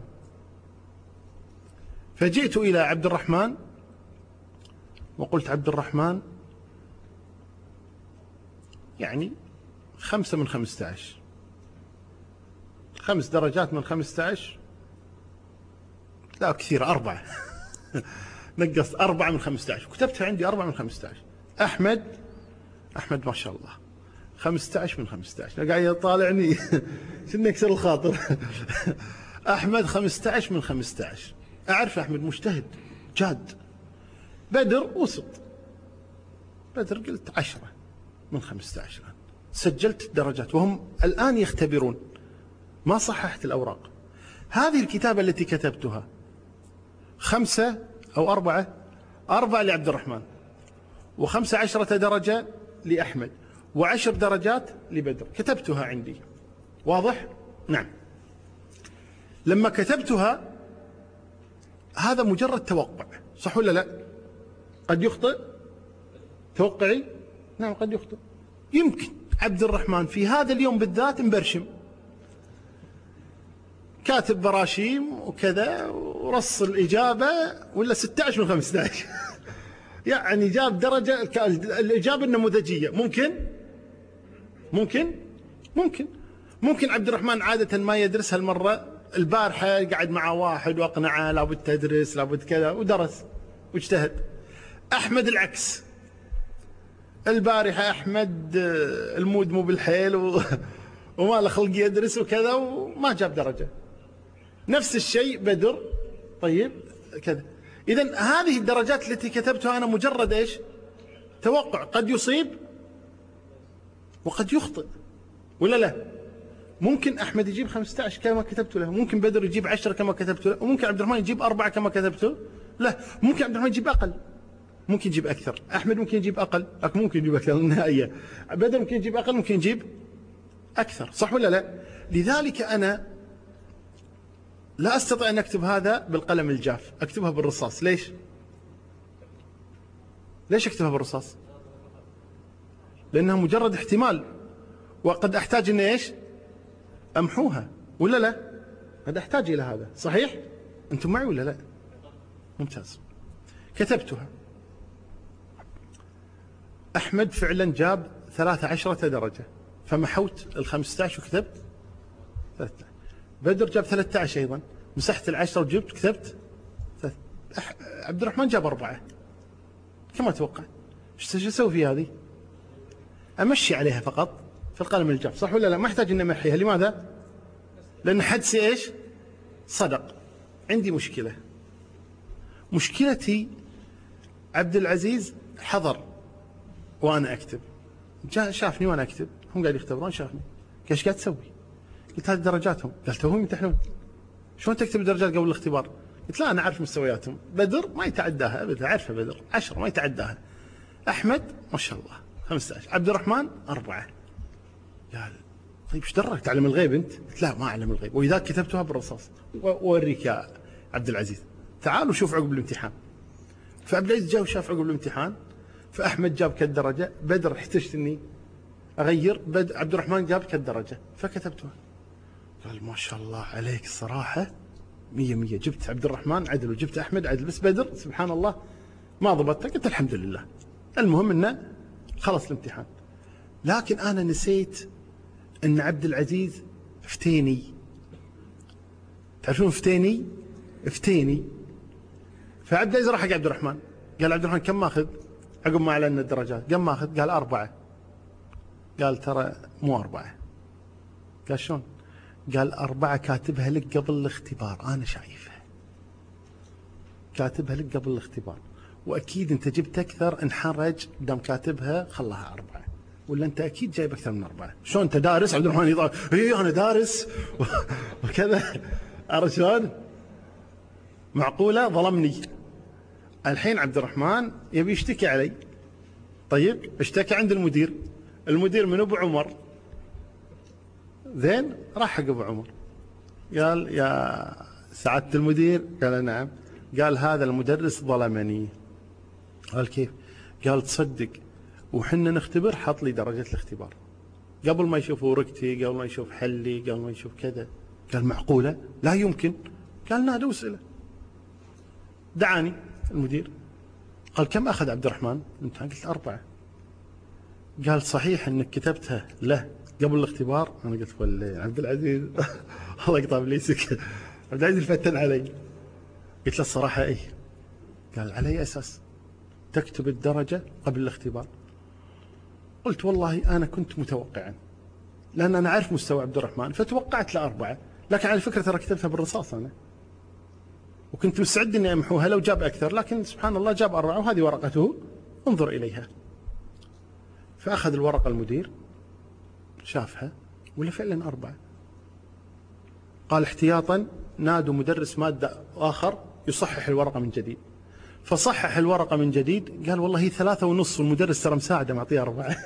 فجئت إلى عبد الرحمن وقلت عبد الرحمن يعني 5 من 15، 5 درجات من 15، لا كثير، 4 نقصت 4 من 15، كتبتها عندي 4 من 15. أحمد ما شاء الله 15 من 15، قاعد يطالعني شنو يكسر الخاطر. أحمد 15 من 15، أعرف أحمد مجتهد جاد. بدر وسط، بدر قلت 10 من 15. سجلت درجات وهم الآن يختبرون، ما صححت الأوراق. هذه الكتابة التي كتبتها 5 أو 4 لعبد الرحمن، و15 درجة لأحمد، و10 درجات لبدر، كتبتها عندي. واضح؟ نعم. لما كتبتها هذا مجرد توقع، صح ولا لا؟ قد يخطئ توقعي؟ نعم قد يخطئ. يمكن عبد الرحمن في هذا اليوم بالذات مبرشم، كاتب براشيم وكذا، ورص الإجابة ولا 16 من 15 يعني جاب درجة الإجابة النموذجية. ممكن عبد الرحمن عادة ما يدرس هالمرة، البارحة قاعد مع واحد وأقنعه لابد تدرس لابد كذا، ودرس واجتهد. أحمد العكس، البارحة أحمد المود مو بالحيل وما له خلق يدرس وكذا وما جاب درجة. نفس الشيء بدر، طيب كذا. إذن هذه الدرجات التي كتبتها أنا مجرد إيش؟ توقع، قد يصيب وقد يخطئ ولا لا؟ ممكن أحمد يجيب 15 كما كتبت له، ممكن بدر يجيب 10 كما كتبت له، وممكن عبد الرحمن يجيب 4 كما كتبته له، ممكن عبد الرحمن يجيب أقل، ممكن يجيب أكثر، أحمد ممكن يجيب أقل، ممكن يجيب أكثر النهائية، بدر ممكن يجيب أقل، ممكن يجيب أكثر، صح ولا لا؟ لذلك أنا لا أستطيع أن أكتب هذا بالقلم الجاف، أكتبها بالرصاص. ليش أكتبها بالرصاص؟ لأنها مجرد احتمال، وقد أحتاج أن إيش؟ أمحوها ولا لا؟ قد أحتاج إلى هذا، صحيح؟ أنتم معي ولا لا؟ ممتاز. كتبتها. أحمد فعلا جاب 13 درجة، فمحوت 15 وكتبت 13. بدر جاب 13 أيضا، مسحت 10 وجبت كتبت 3. عبد الرحمن جاب 4 كما توقع. ايش اسوي في هذه؟ امشي عليها فقط في القلم الجاف، صح ولا لا؟ ما احتاج اني امحيها. لماذا؟ لان حدسي ايش؟ صدق. عندي مشكلتي عبد العزيز حضر وانا اكتب، جاء شافني وانا اكتب، هم قاعد يختبرون، شافني قال ايش قاعد تسوي؟ قلت هذه درجاتهم. قال توهم يمتحنون. شلون تكتب الدرجات قبل الاختبار؟ قلت لا أنا أعرف مستوياتهم. بدر ما يتعداها أبدا، أعرفه بدر 10 ما يتعداها. أحمد ما شاء الله 15. عبد الرحمن 4. قال طيب ايش درك تعلم الغيب أنت؟ قلت لا ما أعلم الغيب، وإذا كتبتها بالرصاص وأوريك يا عبد العزيز، تعال وشوف عقب الامتحان. فعبد العزيز جاء وشاف عقب الامتحان، فأحمد جاب كالدرجة، بدر احتجت إني أغير، عبد الرحمن جاب كالدرجة فكتبتها. قال ما شاء الله عليك الصراحة 100 جبت عبد الرحمن عدل وجبت أحمد عدل، بس بدر سبحان الله ما ضبطت. قلت الحمد لله، المهم إنه خلص الامتحان. لكن أنا نسيت أن عبد العزيز فتيني. تعرفون فتيني. فعبد العزيز راح حق عبد الرحمن، قال عبد الرحمن كم ماخذ؟ عقب ما أعلن الدرجات كم ماخذ؟ قال 4. قال ترى مو 4. قال شلون؟ قال 4 كاتبها لك قبل الاختبار، أنا شايفها كاتبها لك قبل الاختبار، وأكيد أنت جبت أكثر، انحرج دام كاتبها خلاها 4، ولا أنت أكيد جايب أكثر من 4. شلون أنت دارس؟ عبد الرحمن يضاق إيه أنا دارس وكذا. عرفت شلون؟ معقولة ظلمني. الحين عبد الرحمن يبي يشتكي علي. طيب اشتكى عند المدير من أبو عمر. زين راح حق أبو عمر، قال يا سعادة المدير، قال نعم. قال هذا المدرس ظلمني. قال كيف؟ قال تصدق وحنا نختبر حط لي درجة الاختبار قبل ما يشوف ورقتي، قبل ما يشوف حلي، قبل ما يشوف كذا. قال معقولة؟ لا يمكن. قال نادى واسأله. دعاني المدير، قال كم أخذ عبد الرحمن؟ أنت قلت 4. قال صحيح أنك كتبتها له قبل الاختبار؟ أنا قلت والله عبد العزيز الله يقطع ابليسك، عبد العزيز فتن علي. قلت له الصراحة إيه. قال على أي أساس تكتب الدرجة قبل الاختبار؟ قلت والله أنا كنت متوقعا، لأن أنا أعرف مستوى عبد الرحمن فتوقعت له 4، لكن على فكرة ترى كتبتها بالرصاص أنا، وكنت مستعد إني أمحوها لو جاب أكثر، لكن سبحان الله جاب 4 وهذه ورقته انظر إليها. فأخذ الورقة المدير شافها ولا فعلا 4. قال احتياطا نادوا مدرس مادة آخر يصحح الورقة من جديد، فصحح الورقة من جديد. قال والله هي 3.5 والمدرس ترى مساعدة معطيه 4.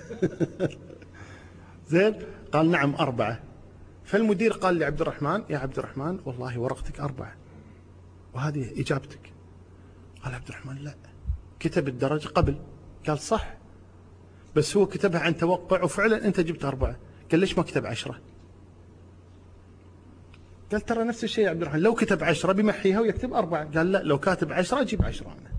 زين. قال نعم 4. فالمدير قال لعبد الرحمن يا عبد الرحمن والله ورقتك 4 وهذه إجابتك. قال عبد الرحمن لا، كتب الدرجة قبل. قال صح، بس هو كتبها عن توقع وفعلا أنت جبت 4. قال ليش ما كتب 10؟ قال ترى نفس الشيء يا عبد الرحمن، لو كتب 10 بيمحيها ويكتب 4. قال لا، لو كاتب 10 أجيب 10 أنا،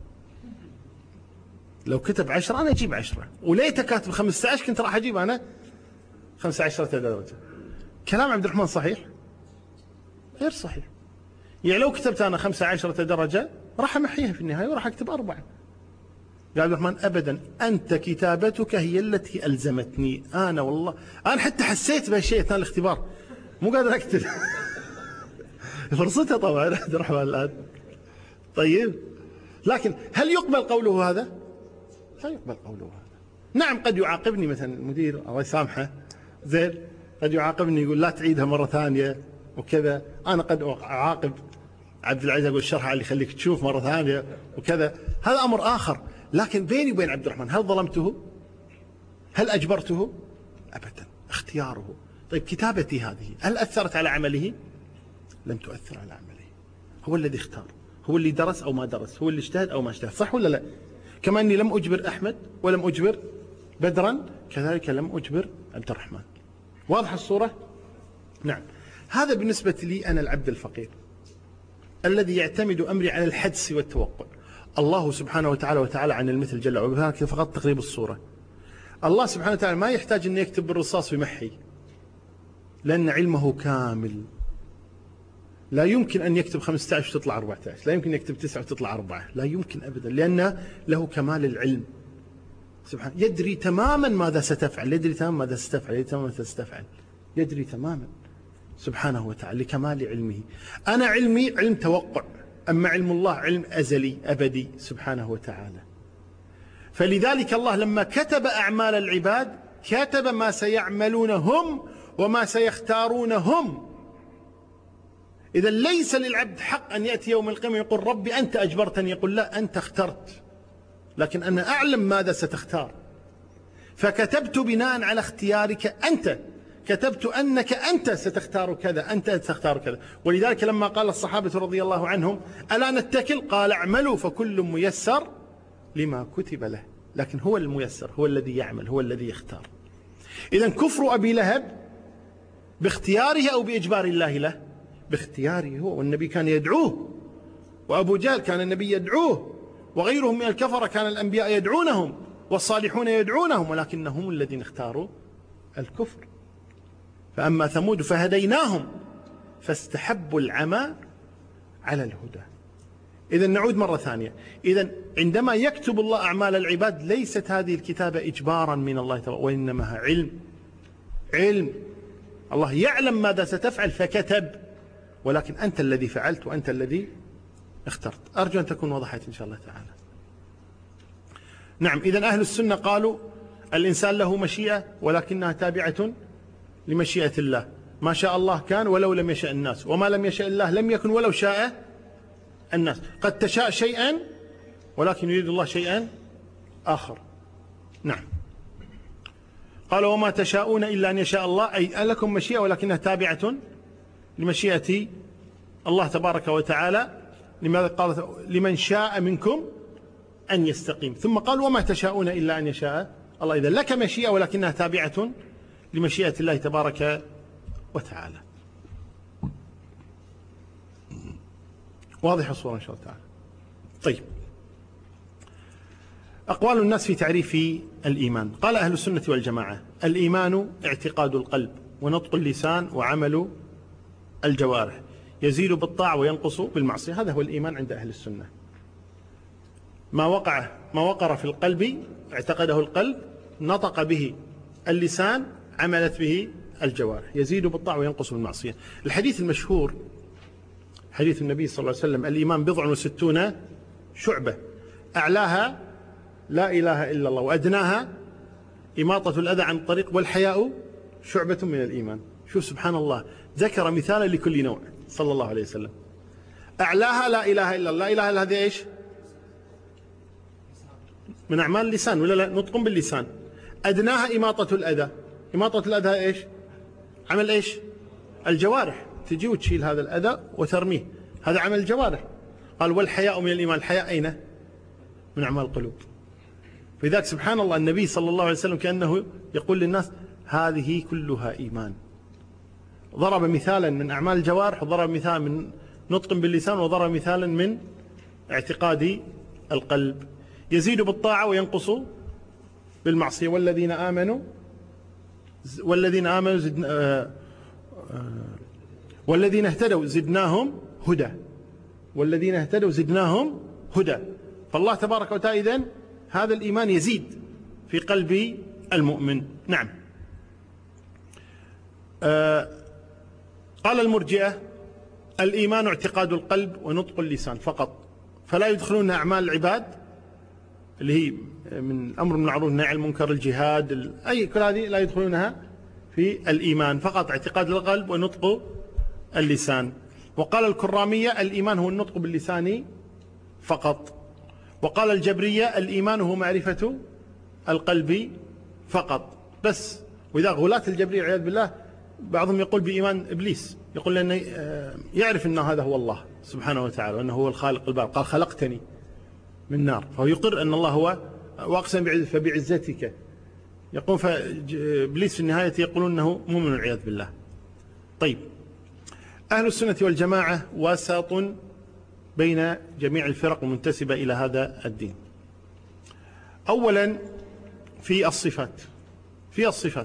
لو كتب 10 أنا أجيب 10، وليته كاتب 15 كنت راح أجيب أنا 15 درجة. كلام عبد الرحمن صحيح؟ غير صحيح. يعني لو كتبت أنا 15 درجة راح أمحيها في النهاية وراح أكتب 4. قال عبد الرحمن أبدا، أنت كتابتك هي التي ألزمتني. أنا والله أنا حتى حسيت بهالشيء أثناء الاختبار، مو قادر أكتب. فرصتها طبعا عبد الرحمن الآن. طيب لكن هل يقبل قوله هذا؟ لا يقبل قوله هذا. نعم قد يعاقبني مثلا المدير الله يسامحه، زين، قد يعاقبني يقول لا تعيدها مرة ثانية وكذا. أنا قد أعاقب عبد العزيز أقول الشرح اللي يخليك تشوف مرة ثانية وكذا، هذا أمر آخر. لكن بيني وبين عبد الرحمن هل ظلمته؟ هل أجبرته؟ أبدا، اختياره. طيب كتابتي هذه هل أثرت على عمله؟ لم تؤثر على عمله. هو الذي اختار، هو اللي درس أو ما درس، هو اللي اجتهد أو ما اجتهد، صح ولا لا؟ كما أني لم أجبر أحمد ولم أجبر بدرا، كذلك لم أجبر عبد الرحمن. واضح الصورة؟ نعم. هذا بالنسبة لي أنا العبد الفقير الذي يعتمد أمري على الحدس والتوقع. الله سبحانه وتعالى عن المثل جل وعلا، فقط تقريب الصورة. الله سبحانه وتعالى ما يحتاج أن يكتب بالرصاص ويمحي، لأن علمه كامل. لا يمكن أن يكتب 15 وتطلع 14، لا يمكن يكتب 9 وتطلع 4، لا يمكن أبدا، لأن له كمال العلم سبحانه. يدري تماما ماذا ستفعل، يدري تماما ماذا ستفعل، يدري تماما ماذا ستفعل، يدري تماما سبحانه وتعالى لكمال علمه. أنا علمي علم توقع، أما علم الله علم أزلي أبدي سبحانه وتعالى. فلذلك الله لما كتب أعمال العباد كتب ما سيعملون هم وما سيختارون هم. إذا ليس للعبد حق أن يأتي يوم القيامة يقول ربي أنت أجبرتني، يقول لا، أنت اخترت، لكن أنا أعلم ماذا ستختار، فكتبت بناء على اختيارك أنت، كتبت أنك أنت ستختار كذا، أنت ستختار كذا. ولذلك لما قال الصحابة رضي الله عنهم ألا نتكل، قال اعملوا فكل ميسر لما كتب له. لكن هو الميسر، هو الذي يعمل، هو الذي يختار. إذا كفر أبي لهب باختياره أو بإجبار الله له؟ باختياره هو، والنبي كان يدعوه، وأبو جهل كان النبي يدعوه، وغيرهم من الكفرة كان الأنبياء يدعونهم والصالحون يدعونهم، ولكنهم الذين اختاروا الكفر. فأما ثمود فهديناهم فاستحبوا العمى على الهدى. إذا نعود مرة ثانية، إذا عندما يكتب الله أعمال العباد ليست هذه الكتابة إجبارا من الله تعالى، وإنما علم. الله يعلم ماذا ستفعل فكتب، ولكن أنت الذي فعلت وأنت الذي اخترت. أرجو أن تكون وضحت إن شاء الله تعالى. نعم، إذا أهل السنة قالوا الإنسان له مشيئة ولكنها تابعة لمشيئة الله، ما شاء الله كان ولو لم يشاء الناس، وما لم يشاء الله لم يكن ولو شاء الناس. قد تشاء شيئا ولكن يريد الله شيئا آخر. نعم، قال وما تشاءون إلا أن يشاء الله، أي لكم مشيئة ولكنها تابعة لمشيئة الله تبارك وتعالى. لماذا قال لمن شاء منكم أن يستقيم، ثم قال وما تشاءون إلا أن يشاء الله. إذا لك مشيئة ولكنها تابعة لمشيئة الله تبارك وتعالى. واضح الصورة إن شاء الله تعالى. طيب، أقوال الناس في تعريف الإيمان. قال أهل السنة والجماعة الإيمان اعتقاد القلب ونطق اللسان وعمل الجوارح، يزيد بالطاعة وينقص بالمعصية. هذا هو الإيمان عند أهل السنة. ما وقر في القلب اعتقده القلب، نطق به اللسان، عملت به الجوارح، يزيد بالطاعة وينقص بالمعصية. الحديث المشهور حديث النبي صلى الله عليه وسلم الإيمان 69 شعبة، أعلاها لا إله إلا الله، وأدناها إماطة الأذى عن الطريق، والحياء شعبة من الإيمان. شوف سبحان الله، ذكر مثالا لكل نوع صلى الله عليه وسلم. أعلاها لا إله إلا الله، لا إله إلا هذه إيش؟ من أعمال اللسان ولا لا؟ نطق باللسان. أدناها إماطة الأذى، إماطة الأذى إيش؟ عمل إيش؟ الجوارح، تجي وتشيل هذا الأذى وترميه، هذا عمل الجوارح. قال والحياء من الإيمان، الحياء أين؟ من أعمال القلوب. فلذلك سبحان الله النبي صلى الله عليه وسلم كأنه يقول للناس هذه كلها إيمان. ضرب مثالا من أعمال الجوارح، وضرب مثالا من نطق باللسان، وضرب مثالا من اعتقاد القلب. يزيد بالطاعة وينقص بالمعصية. والذين آمنوا والذين اهتدوا زدناهم هدى، والذين اهتدوا زدناهم هدى. فالله تبارك وتعالى إذن هذا الإيمان يزيد في قلب المؤمن. نعم. قال المرجئة الإيمان اعتقاد القلب ونطق اللسان فقط، فلا يدخلون أعمال العباد اللي هي من الأمر بالمعروف والنهي عن المنكر، الجهاد، أي كل هذه لا يدخلونها في الإيمان، فقط اعتقاد القلب ونطق اللسان. وقال الكرامية الإيمان هو النطق باللسان فقط. وقال الجبرية الإيمان هو معرفة القلب فقط بس. وإذا غلاة الجبرية والعياذ بالله بعضهم يقول بإيمان إبليس، يقول لأنه يعرف أن هذا هو الله سبحانه وتعالى وأنه هو الخالق البارئ، قال خلقتني من نار، فهو يقر أن الله هو، وأقسم فبعزتك يقول. فإبليس في النهاية يقولون أنه مؤمن والعياذ بالله. طيب، أهل السنة والجماعة وسط بين جميع الفرق المنتسبة إلى هذا الدين. أولا في الصفات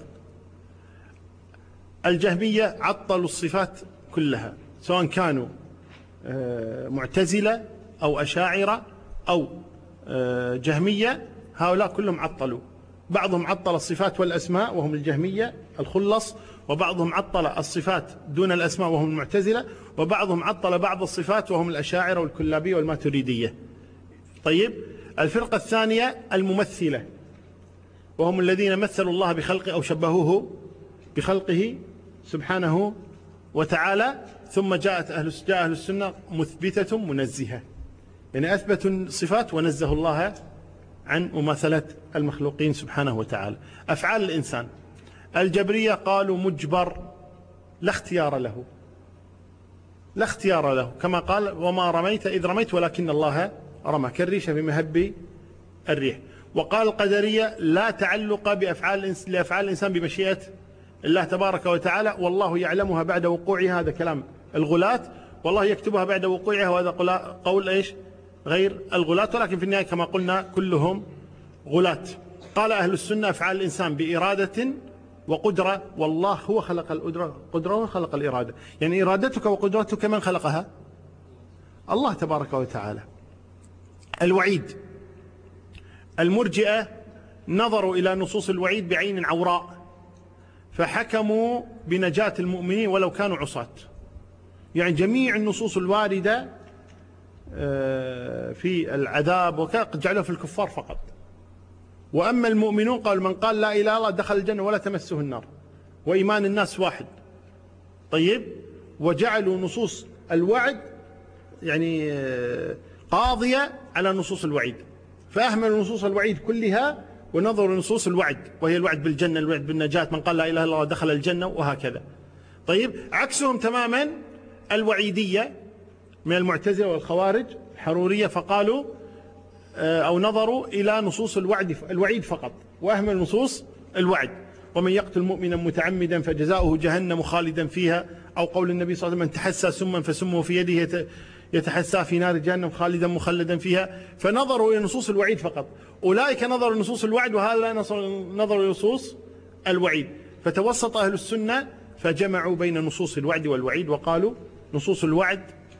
الجهمية عطلوا الصفات كلها، سواء كانوا معتزلة أو أشاعرة أو جهمية، هؤلاء كلهم عطلوا. بعضهم عطل الصفات والأسماء وهم الجهمية الخلص، وبعضهم عطل الصفات دون الأسماء وهم المعتزلة، وبعضهم عطل بعض الصفات وهم الأشاعرة والكلابية والماتريدية. طيب، الفرقة الثانية الممثلة، وهم الذين مثلوا الله بخلقه أو شبهوه بخلقه سبحانه وتعالى ثم جاء أهل السنة مثبتة منزهة، يعني أثبتوا الصفات ونزه الله عن مماثلة المخلوقين سبحانه وتعالى. أفعال الإنسان، الجبرية قالوا مجبر لا اختيار له، لا اختيار له، كما قال وما رميت إذ رميت ولكن الله رمى، كالريشة بمهب الريح. وقال القدرية لا تعلق لأفعال الإنسان بمشيئة الله تبارك وتعالى، والله يعلمها بعد وقوعها، هذا كلام الغلاة، والله يكتبها بعد وقوعها، وهذا قول إيش غير الغلاة، ولكن في النهاية كما قلنا كلهم غلاة. قال أهل السنة أفعال الإنسان بإرادة وقدرة، والله هو خلق القدرة وخلق الإرادة، يعني إرادتك وقدرتك من خلقها؟ الله تبارك وتعالى. الوعيد، المرجئة نظروا إلى نصوص الوعيد بعين عوراء فحكموا بنجاة المؤمنين ولو كانوا عصاة، يعني جميع النصوص الواردة في العذاب وقد جعلوه في الكفار فقط. وأما المؤمنون قال من قال لا إله إلا الله دخل الجنة ولا تمسه النار، وإيمان الناس واحد. طيب، وجعلوا نصوص الوعد يعني قاضية على نصوص الوعيد، فأهملوا نصوص الوعيد كلها ونظروا نصوص الوعد، وهي الوعد بالجنة، الوعد بالنجاة، من قال لا إله إلا الله دخل الجنة، وهكذا. طيب، عكسهم تماما الوعيدية من المعتزلة والخوارج الحرورية، فقالوا أو نظروا إلى نصوص الوعيد فقط، وأهمل نصوص الوعد. ومن يقتل مؤمنا متعمدا فجزاؤه جهنم خالدا فيها، أو قول النبي صلى الله عليه وسلم من تحسى سما فسمه في يده يتحسى في نار جهنم خالدا مخلدا فيها. فنظروا إلى نصوص الوعيد فقط، أولئك نظروا لنصوص الوعد، وهذا نظروا لنصوص الوعيد. فتوسط أهل السنة فجمعوا بين نصوص الوعد والوعيد، وقالوا نصوص الوعد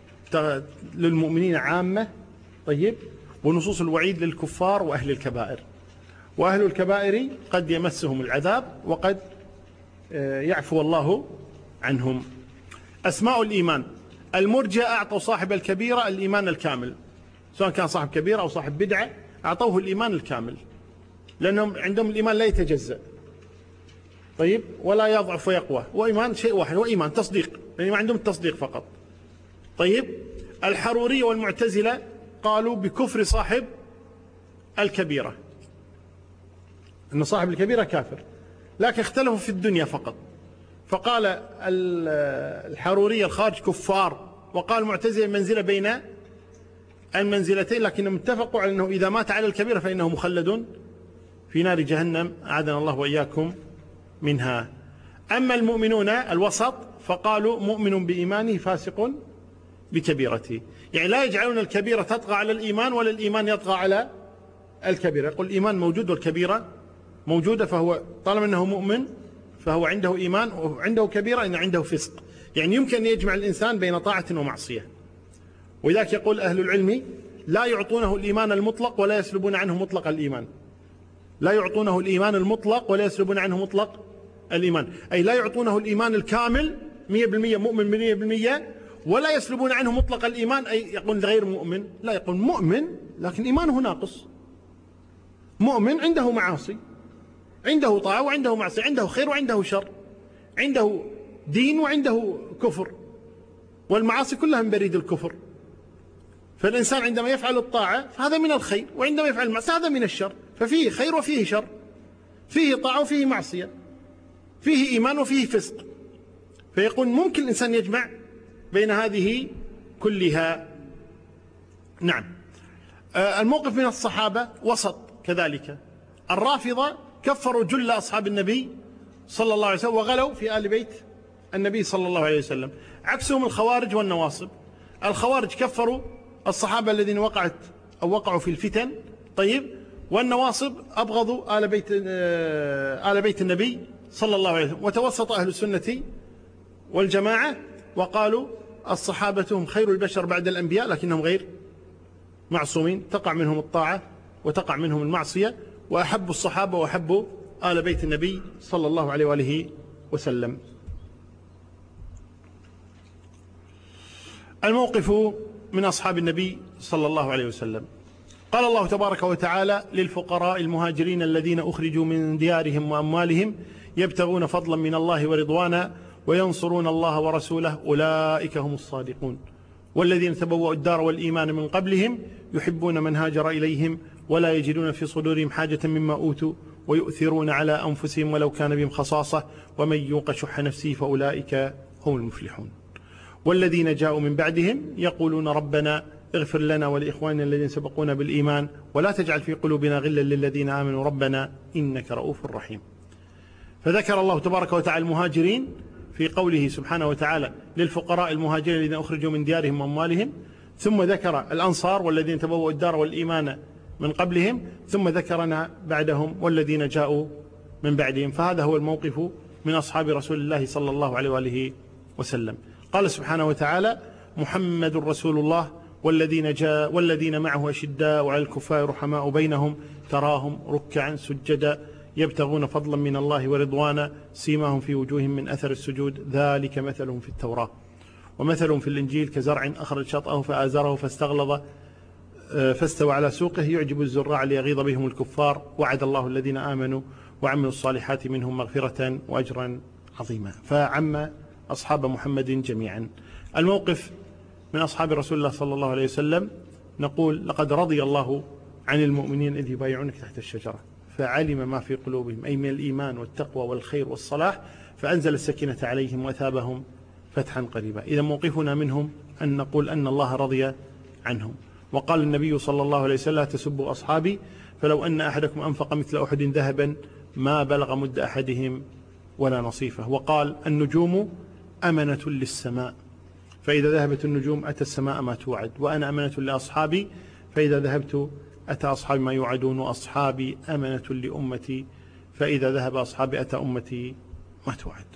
للمؤمنين عامة، طيب، ونصوص الوعيد للكفار وأهل الكبائر، وأهل الكبائر قد يمسهم العذاب وقد يعفو الله عنهم. أسماء الإيمان، المرجئة أعطوا صاحب الكبيرة الإيمان الكامل، سواء كان صاحب كبيرة أو صاحب بدعة أعطوه الإيمان الكامل، لأنهم عندهم الإيمان لا يتجزأ، طيب، ولا يضعف ويقوى، وإيمان شيء واحد، وإيمان تصديق، لأن ما عندهم التصديق فقط. طيب، الحرورية والمعتزلة قالوا بكفر صاحب الكبيرة، أن صاحب الكبيرة كافر، لكن اختلفوا في الدنيا فقط. فقال الحرورية الخارج كفار، وقال المعتزلة منزلة بين المنزلتين، لكنهم اتفقوا على أنه إذا مات على الكبيرة فإنه مخلد في نار جهنم، أعاذنا الله وإياكم منها. أما المؤمنون الوسط فقالوا مؤمن بإيمانه فاسق بكبيرته، يعني لا يجعلون الكبيرة تطغى على الإيمان ولا الإيمان يطغى على الكبيرة، يقول الإيمان موجود والكبيرة موجودة، فهو طالما أنه مؤمن فهو عنده إيمان، وعنده كبيرة إن عنده فسق، يعني يمكن أن يجمع الإنسان بين طاعة ومعصية. ولذلك يقول أهل العلم لا يعطونه الإيمان المطلق ولا يسلبون عنه مطلق الإيمان، لا يعطونه الإيمان المطلق ولا يسلبون عنه مطلق الإيمان، أي لا يعطونه الإيمان الكامل 100% مؤمن 100%، ولا يسلبون عنه مطلق الإيمان، أي يقول غير مؤمن، لا، يقول مؤمن لكن إيمانه ناقص، مؤمن عنده معاصي، عنده طاعة وعنده معصية، عنده خير وعنده شر، عنده دين وعنده كفر، والمعاصي كلها من بريد الكفر. فالإنسان عندما يفعل الطاعة فهذا من الخير، وعندما يفعل المعصية هذا من الشر، ففيه خير وفيه شر، فيه طاعة وفيه معصية، فيه إيمان وفيه فسق. فيقول ممكن الإنسان يجمع بين هذه كلها. نعم. الموقف من الصحابة وسط كذلك. الرافضة كفروا جل أصحاب النبي صلى الله عليه وسلم وغلوا في آل بيت النبي صلى الله عليه وسلم، عكسهم الخوارج والنواصب. الخوارج كفروا الصحابة الذين وقعوا في الفتن، طيب، والنواصب أبغضوا آل بيت النبي صلى الله عليه وسلم. وتوسط أهل السنة والجماعة وقالوا الصحابة هم خير البشر بعد الأنبياء، لكنهم غير معصومين، تقع منهم الطاعة وتقع منهم المعصية، وأحبوا الصحابة وأحبوا آل بيت النبي صلى الله عليه وآله وسلم. الموقف من أصحاب النبي صلى الله عليه وسلم. قال الله تبارك وتعالى للفقراء المهاجرين الذين أخرجوا من ديارهم وأموالهم يبتغون فضلا من الله ورضوانا وينصرون الله ورسوله أولئك هم الصادقون والذين تبوأوا الدار والإيمان من قبلهم يحبون من هاجر إليهم ولا يجدون في صدورهم حاجة مما أوتوا ويؤثرون على أنفسهم ولو كان بهم خصاصة ومن يوق شح نفسه فأولئك هم المفلحون. والذين جاءوا من بعدهم يقولون ربنا اغفر لنا ولإخواننا الذين سبقونا بالإيمان ولا تجعل في قلوبنا غلا للذين آمنوا ربنا إنك رؤوف رحيم. فذكر الله تبارك وتعالى المهاجرين في قوله سبحانه وتعالى للفقراء المهاجرين الذين أخرجوا من ديارهم وأموالهم، ثم ذكر الأنصار والذين تبوأوا الدار والإيمان من قبلهم، ثم ذكرنا بعدهم والذين جاءوا من بعدهم. فهذا هو الموقف من أصحاب رسول الله صلى الله عليه وآله وسلم. قال سبحانه وتعالى محمد رسول الله والذين معه أشداء على الكفار رحماء بينهم تراهم ركعا سجدا يبتغون فضلا من الله ورضوانا سيماهم في وجوههم من أثر السجود ذلك مثلهم في التوراة ومثلهم في الإنجيل كزرع أخرج شطأه فآزره فاستغلظ فاستوى على سوقه يعجب الزراع ليغيظ بهم الكفار وعد الله الذين آمنوا وعملوا الصالحات منهم مغفرة وأجرا عظيما. فعم أصحاب محمد جميعا. الموقف من أصحاب رسول الله صلى الله عليه وسلم نقول لقد رضي الله عن المؤمنين إذ يبايعونك تحت الشجرة فعلم ما في قلوبهم أي من الإيمان والتقوى والخير والصلاح فأنزل السكينة عليهم وأثابهم فتحا قريبا. إذا موقفنا منهم أن نقول أن الله رضي عنهم. وقال النبي صلى الله عليه وسلم لا تسبوا أصحابي فلو أن أحدكم أنفق مثل أحد ذهبا ما بلغ مد أحدهم ولا نصيفه. وقال النجوم أمنة للسماء فإذا ذهبت النجوم أتى السماء ما توعد وأنا أمنة لأصحابي فإذا ذهبت أتى أصحابي ما يوعدون وأصحابي أمنة لأمتي فإذا ذهب أصحابي أتى أمتي ما توعد.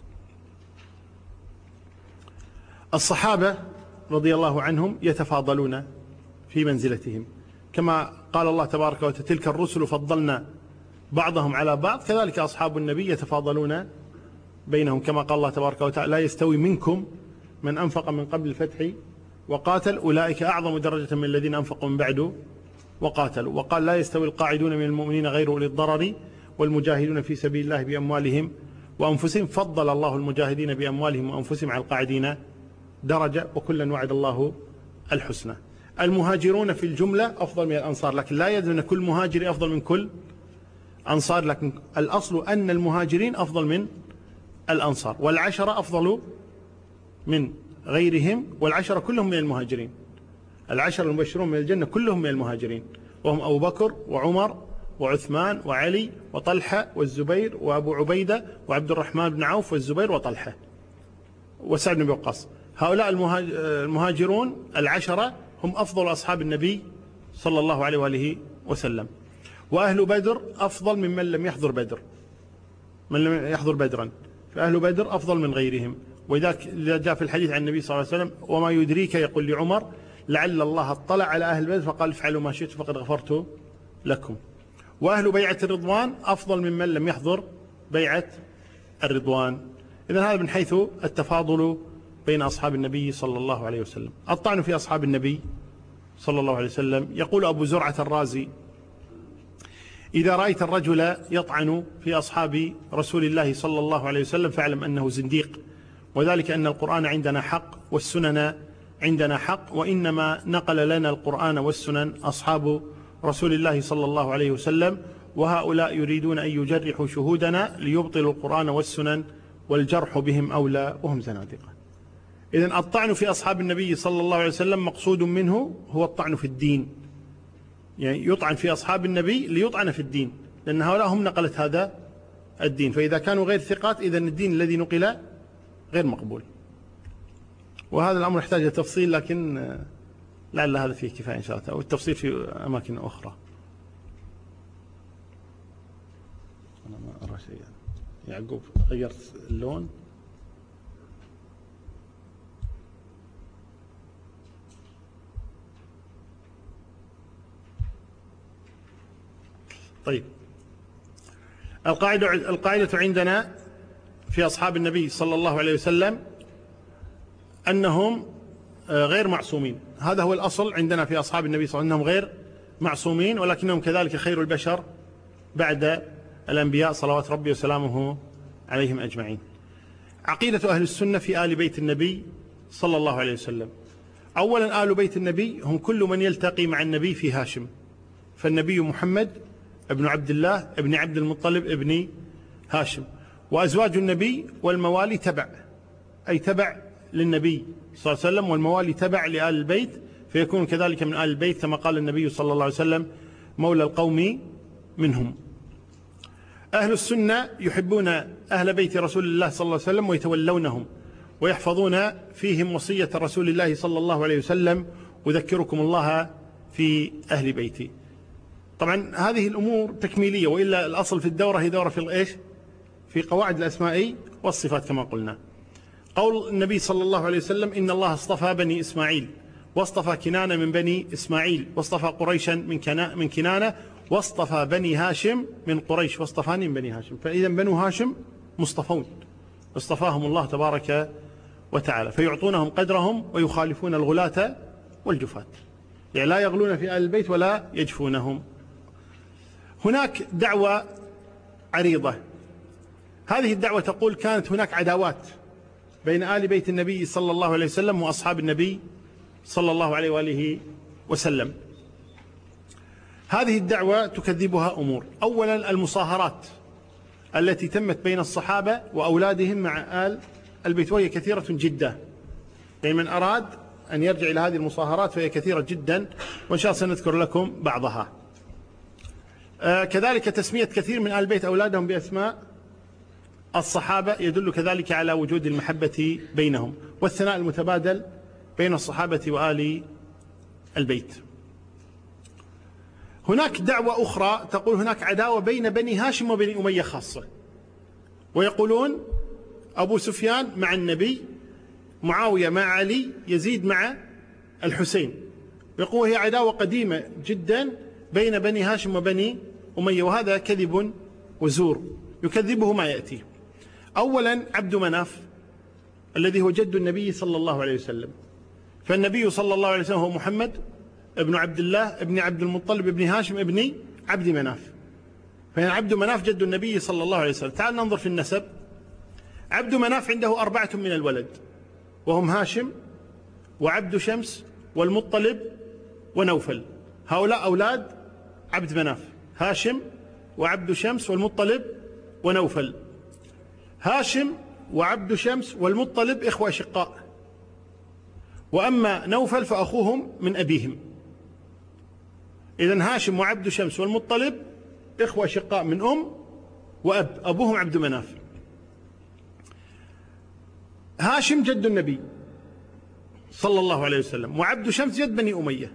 الصحابة رضي الله عنهم يتفاضلون في منزلتهم كما قال الله تبارك وتعالى تلك الرسل فضلنا بعضهم على بعض كذلك أصحاب النبي يتفاضلون بينهم كما قال الله تبارك وتعالى لا يستوي منكم من أنفق من قبل الفتح وقاتل أولئك أعظم درجة من الذين أنفقوا من بعد وقاتلوا. وقال لا يستوي القاعدون من المؤمنين غير أولي الضرر والمجاهدون في سبيل الله بأموالهم وأنفسهم فضل الله المجاهدين بأموالهم وأنفسهم على القاعدين درجة وكلا وعد الله الحسنى. المهاجرون في الجملة أفضل من الأنصار لكن لا يدل أن كل مهاجر أفضل من كل أنصار لكن الأصل أن المهاجرين أفضل من الأنصار والعشرة أفضل من غيرهم والعشرة كلهم من المهاجرين. العشرة المبشرون من الجنة كلهم من المهاجرين وهم أبو بكر وعمر وعثمان وعلي وطلحة والزبير وأبو عبيدة وعبد الرحمن بن عوف والزبير وطلحة وسعد بن وقاص. هؤلاء المهاجرون العشرة هم أفضل أصحاب النبي صلى الله عليه وآله وسلم. وأهل بدر أفضل ممن لم يحضر بدر من لم يحضر بدرا فأهل بدر أفضل من غيرهم. وإذا جاء في الحديث عن النبي صلى الله عليه وسلم وما يدريك يقول لعمر لعل الله اطلع على أهل بدر فقال افعلوا ما شئت فقد غفرت لكم. وأهل بيعة الرضوان أفضل ممن لم يحضر بيعة الرضوان. إذن هذا من حيث التفاضل بين أصحاب النبي صلى الله عليه وسلم. الطعن في أصحاب النبي صلى الله عليه وسلم يقول أبو زرعة الرازي إذا رأيت الرجل يطعن في أصحاب رسول الله صلى الله عليه وسلم فاعلم أنه زنديق وذلك أن القرآن عندنا حق والسنن عندنا حق وإنما نقل لنا القرآن والسنن أصحاب رسول الله صلى الله عليه وسلم وهؤلاء يريدون أن يجرحوا شهودنا ليبطلوا القرآن والسنن والجرح بهم أولى وهم زنادقة. إذن الطعن في أصحاب النبي صلى الله عليه وسلم مقصود منه هو الطعن في الدين يعني يطعن في أصحاب النبي ليطعن في الدين لأن هؤلاء هم نقلت هذا الدين فإذا كانوا غير ثقات إذن الدين الذي نقل غير مقبول. وهذا الأمر يحتاج تفصيل لكن لعل هذا فيه كفاية إن شاء الله والتفصيل في أماكن أخرى. أنا ما أرى شيئا. يعقوب غيرت اللون طيب. القاعدة عندنا في أصحاب النبي صلى الله عليه وسلم أنهم غير معصومين. هذا هو الأصل عندنا في أصحاب النبي صلى الله عليه وسلم أنهم غير معصومين ولكنهم كذلك خير البشر بعد الأنبياء صلوات ربي وسلامه عليهم أجمعين. عقيدة أهل السنة في آل بيت النبي صلى الله عليه وسلم. أولا آل بيت النبي هم كل من يلتقي مع النبي في هاشم، فالنبي محمد ابن عبد الله ابن عبد المطلب ابن هاشم، وأزواج النبي والموالي تبع، أي تبع للنبي صلى الله عليه وسلم، والموالي تبع لآل البيت، فيكون كذلك من آل البيت كما قال النبي صلى الله عليه وسلم مولى القوم منهم. أهل السنة يحبون أهل بيت رسول الله صلى الله عليه وسلم ويتولونهم ويحفظون فيهم وصية رسول الله صلى الله عليه وسلم: أذكركم الله في أهل بيتي. طبعا هذه الأمور تكميلية، وإلا الأصل في الدورة هي دورة في إيش؟ في قواعد الأسماء والصفات كما قلنا. قول النبي صلى الله عليه وسلم: إن الله اصطفى بني إسماعيل، واصطفى كنانة من بني إسماعيل، واصطفى قريشا من كنانة، واصطفى بني هاشم من قريش، واصطفاني من بني هاشم. فإذا بنو هاشم مصطفون، اصطفاهم الله تبارك وتعالى، فيعطونهم قدرهم ويخالفون الغلاة والجفاة، يعني لا يغلون في آل البيت ولا يجفونهم. هناك دعوة عريضة، هذه الدعوة تقول: كانت هناك عداوات بين آل بيت النبي صلى الله عليه وسلم وأصحاب النبي صلى الله عليه وآله وسلم. هذه الدعوة تكذبها أمور. أولا المصاهرات التي تمت بين الصحابة وأولادهم مع آل البيت، وهي كثيرة جدا، يعني من أراد أن يرجع إلى هذه المصاهرات فهي كثيرة جدا، وإن شاء الله سنذكر لكم بعضها. كذلك تسمية كثير من آل البيت أولادهم بأسماء الصحابة يدل كذلك على وجود المحبة بينهم، والثناء المتبادل بين الصحابة وآل البيت. هناك دعوة أخرى تقول هناك عداوة بين بني هاشم وبني أمية خاصة، ويقولون أبو سفيان مع النبي، معاوية مع علي، يزيد مع الحسين، يقول هي عداوة قديمة جدا بين بني هاشم وبني أمية، وهذا كذب وزور يكذبه ما يأتي. أولا عبد مناف الذي هو جد النبي صلى الله عليه وسلم، فالنبي صلى الله عليه وسلم هو محمد ابن عبد الله ابن عبد المطلب ابن هاشم ابن عبد مناف، فهنا عبد مناف جد النبي صلى الله عليه وسلم. تعال ننظر في النسب. عبد مناف عنده 4 من الولد، وهم هاشم وعبد شمس والمطلب ونوفل، هؤلاء أولاد عبد مناف، هاشم وعبد شمس والمطلب ونوفل. هاشم وعبد شمس والمطلب إخوة أشقاء، وأما نوفل فأخوهم من أبيهم. إذن هاشم وعبد شمس والمطلب إخوة أشقاء من أم وأب، أبوهم عبد مناف. هاشم جد النبي صلى الله عليه وسلم، وعبد شمس جد بني أمية.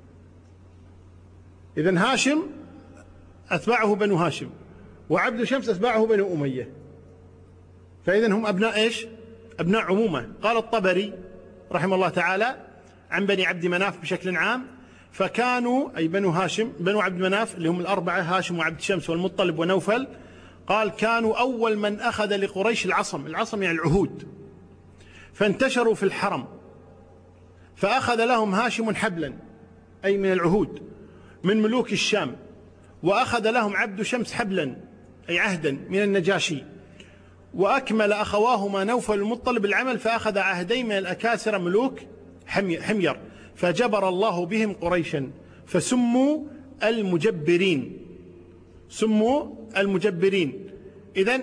إذن هاشم أتباعه بنو هاشم، وعبد شمس أتباعه بنو أمية، فإذن هم أبناء إيش؟ أبناء عمومة. قال الطبري رحمه الله تعالى عن بني عبد مناف بشكل عام: فكانوا أي بنو هاشم بنو عبد مناف اللي هم 4، هاشم وعبد شمس والمطلب ونوفل، قال كانوا أول من أخذ لقريش العصم يعني العهود، فانتشروا في الحرم، فأخذ لهم هاشم حبلا أي من العهود من ملوك الشام، وأخذ لهم عبد شمس حبلا أي عهدا من النجاشي، وأكمل أخواهما نوفل المطلب العمل، فأخذ عهدين من الأكاسرة ملوك حمير، فجبر الله بهم قريشا فسموا المجبرين، سموا المجبرين. إذن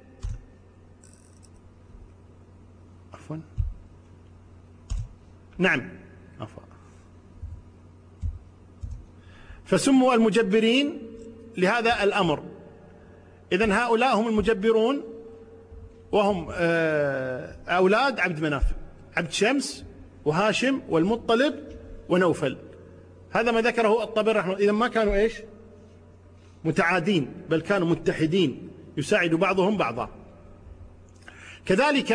عفوا نعم عفوا فسموا المجبرين لهذا الأمر. إذن هؤلاء هم المجبرون، وهم أولاد عبد مناف، عبد شمس وهاشم والمطلب ونوفل. هذا ما ذكره الطبري رحمه الله. إذن ما كانوا إيش؟ متعادين، بل كانوا متحدين يساعد بعضهم بعضا. كذلك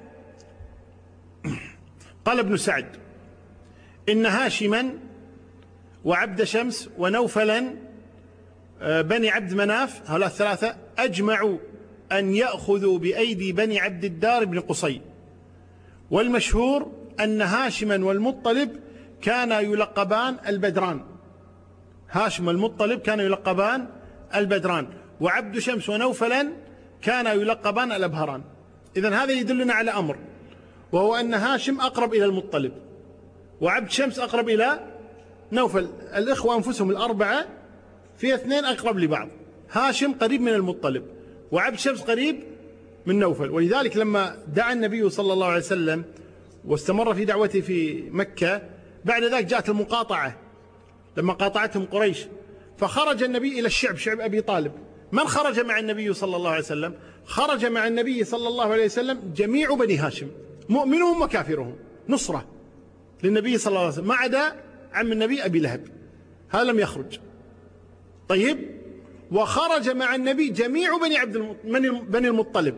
قال ابن سعد: إن هاشما وعبد شمس ونوفلا بني عبد مناف هؤلاء الثلاثة أجمعوا أن يأخذوا بأيدي بني عبد الدار بن قصي، والمشهور أن هاشما والمطلب كانا يلقبان البدران، هاشم والمطلب كانوا يلقبان البدران، وعبد شمس ونوفلا كانا يلقبان الأبهران. إذن هذا يدلنا على أمر، وهو أن هاشم أقرب إلى المطلب، وعبد شمس أقرب إلى نوفل. الإخوة أنفسهم الأربعة في اثنين أقرب لبعض، هاشم قريب من المطلب، وعبد شمس قريب من نوفل. ولذلك لما دعا النبي صلى الله عليه وسلم واستمر في دعوته في مكة، بعد ذلك جاءت المقاطعة لما قاطعتهم قريش، فخرج النبي إلى الشعب، شعب أبي طالب. من خرج مع النبي صلى الله عليه وسلم؟ خرج مع النبي صلى الله عليه وسلم جميع بني هاشم، مؤمنهم وكافرهم، نصرة للنبي صلى الله عليه وسلم، ما عدا عم النبي أبي لهب، هذا لم يخرج. طيب، وخرج مع النبي جميع بني المطلب،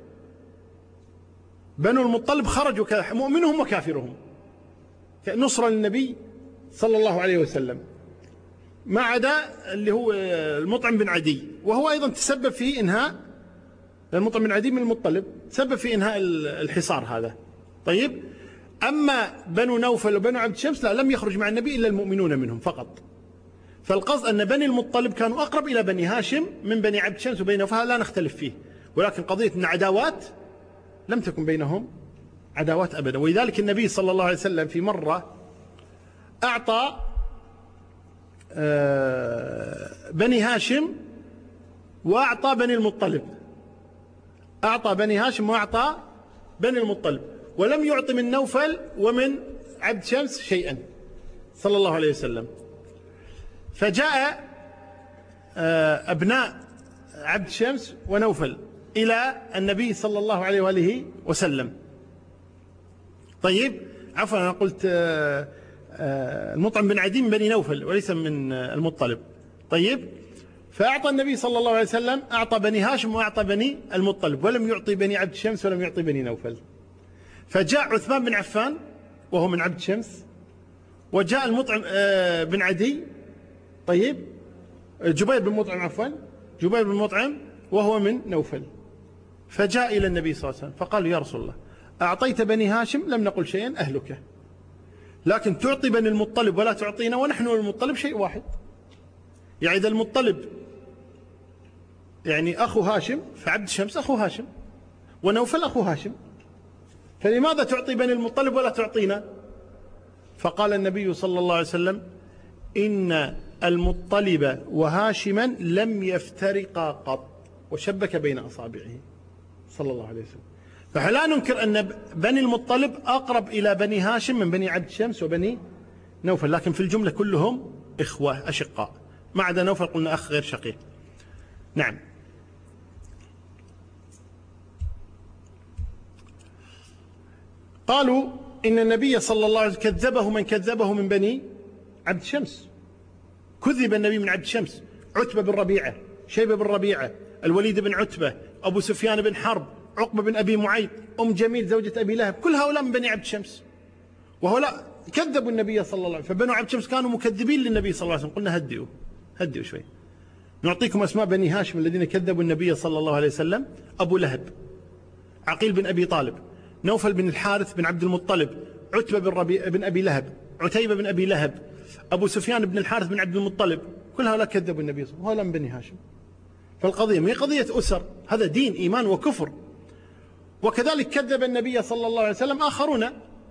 بنو المطلب خرجوا مؤمنهم وكافرهم نصرة للنبي صلى الله عليه وسلم، ما عدا اللي هو المطعم بن عدي، وهو أيضا تسبب في إنهاء، المطعم بن عدي من المطلب تسبب في إنهاء الحصار هذا. طيب، أما بنو نوفل وبنو عبد شمس لا، لم يخرج مع النبي إلا المؤمنون منهم فقط. فالقصد أن بني المطلب كانوا أقرب إلى بني هاشم من بني عبد شمس وبني نوفل، لا نختلف فيه، ولكن قضية أن عداوات لم تكن بينهم عداوات أبدا. ولذلك النبي صلى الله عليه وسلم في مرة أعطى بني هاشم وأعطى بني المطلب، أعطى بني هاشم وأعطى بني المطلب، ولم يعطي من نوفل ومن عبد شمس شيئا صلى الله عليه وسلم. فجاء أبناء عبد شمس ونوفل إلى النبي صلى الله عليه وآله وسلم. طيب، عفوا أنا قلت المطعم بن عدي من بني نوفل وليس من المطلب. طيب، فأعطى النبي صلى الله عليه وسلم، أعطى بني هاشم وأعطى بني المطلب، ولم يعطي بني عبد شمس ولم يعطي بني نوفل. فجاء عثمان بن عفان وهو من عبد شمس، وجاء المطعم بن عدي، طيب جبير بن مطعم، عفوا جبير بن مطعم وهو من نوفل. فجاء إلى النبي صلى الله عليه وسلم فقال: يا رسول الله، أعطيت بني هاشم لم نقل شيئا أهلك، لكن تعطي بني المطلب ولا تعطينا، ونحن والمطلب شيء واحد. يعني إذا المطلب يعني أخو هاشم، فعبد شمس أخو هاشم، ونوفل أخو هاشم، فلماذا تعطي بني المطلب ولا تعطينا؟ فقال النبي صلى الله عليه وسلم: إن المطلب وهاشما لم يفترقا قط، وشبك بين أصابعه صلى الله عليه وسلم. فلا ننكر أن بني المطلب أقرب إلى بني هاشم من بني عبد شمس وبني نوفل، لكن في الجملة كلهم إخوة أشقاء، ما عدا نوفل قلنا أخ غير شقيق. نعم. قالوا إن النبي صلى الله عليه وسلم كذبه من كذبه من بني عبد شمس، كذب النبي من عبد شمس، عتبة بن ربيعة، شيبة بن ربيعة، الوليد بن عتبة، أبو سفيان بن حرب، عقبة بن أبي معيط، أم جميل زوجة أبي لهب، كل هؤلاء من بني عبد شمس، وهؤلاء كذبوا النبي صلى الله عليه وسلم. فبنو عبد شمس كانوا مكذبين للنبي صلى الله عليه وسلم. قلنا هدئوا شوي، نعطيكم أسماء بني هاشم الذين كذبوا النبي صلى الله عليه وسلم: أبو لهب، عقيل بن أبي طالب، نوفل بن الحارث بن عبد المطلب، عتبة بن أبي لهب، عتيبة بن أبي لهب، أبو سفيان بن الحارث بن عبد المطلب، كل هؤلاء كذبوا النبي صلى الله عليه وسلم، وهؤلاء من بني هاشم. فالقضية ما هي قضية أسر، هذا دين إيمان وكفر. وكذلك كذب النبي صلى الله عليه وسلم آخرون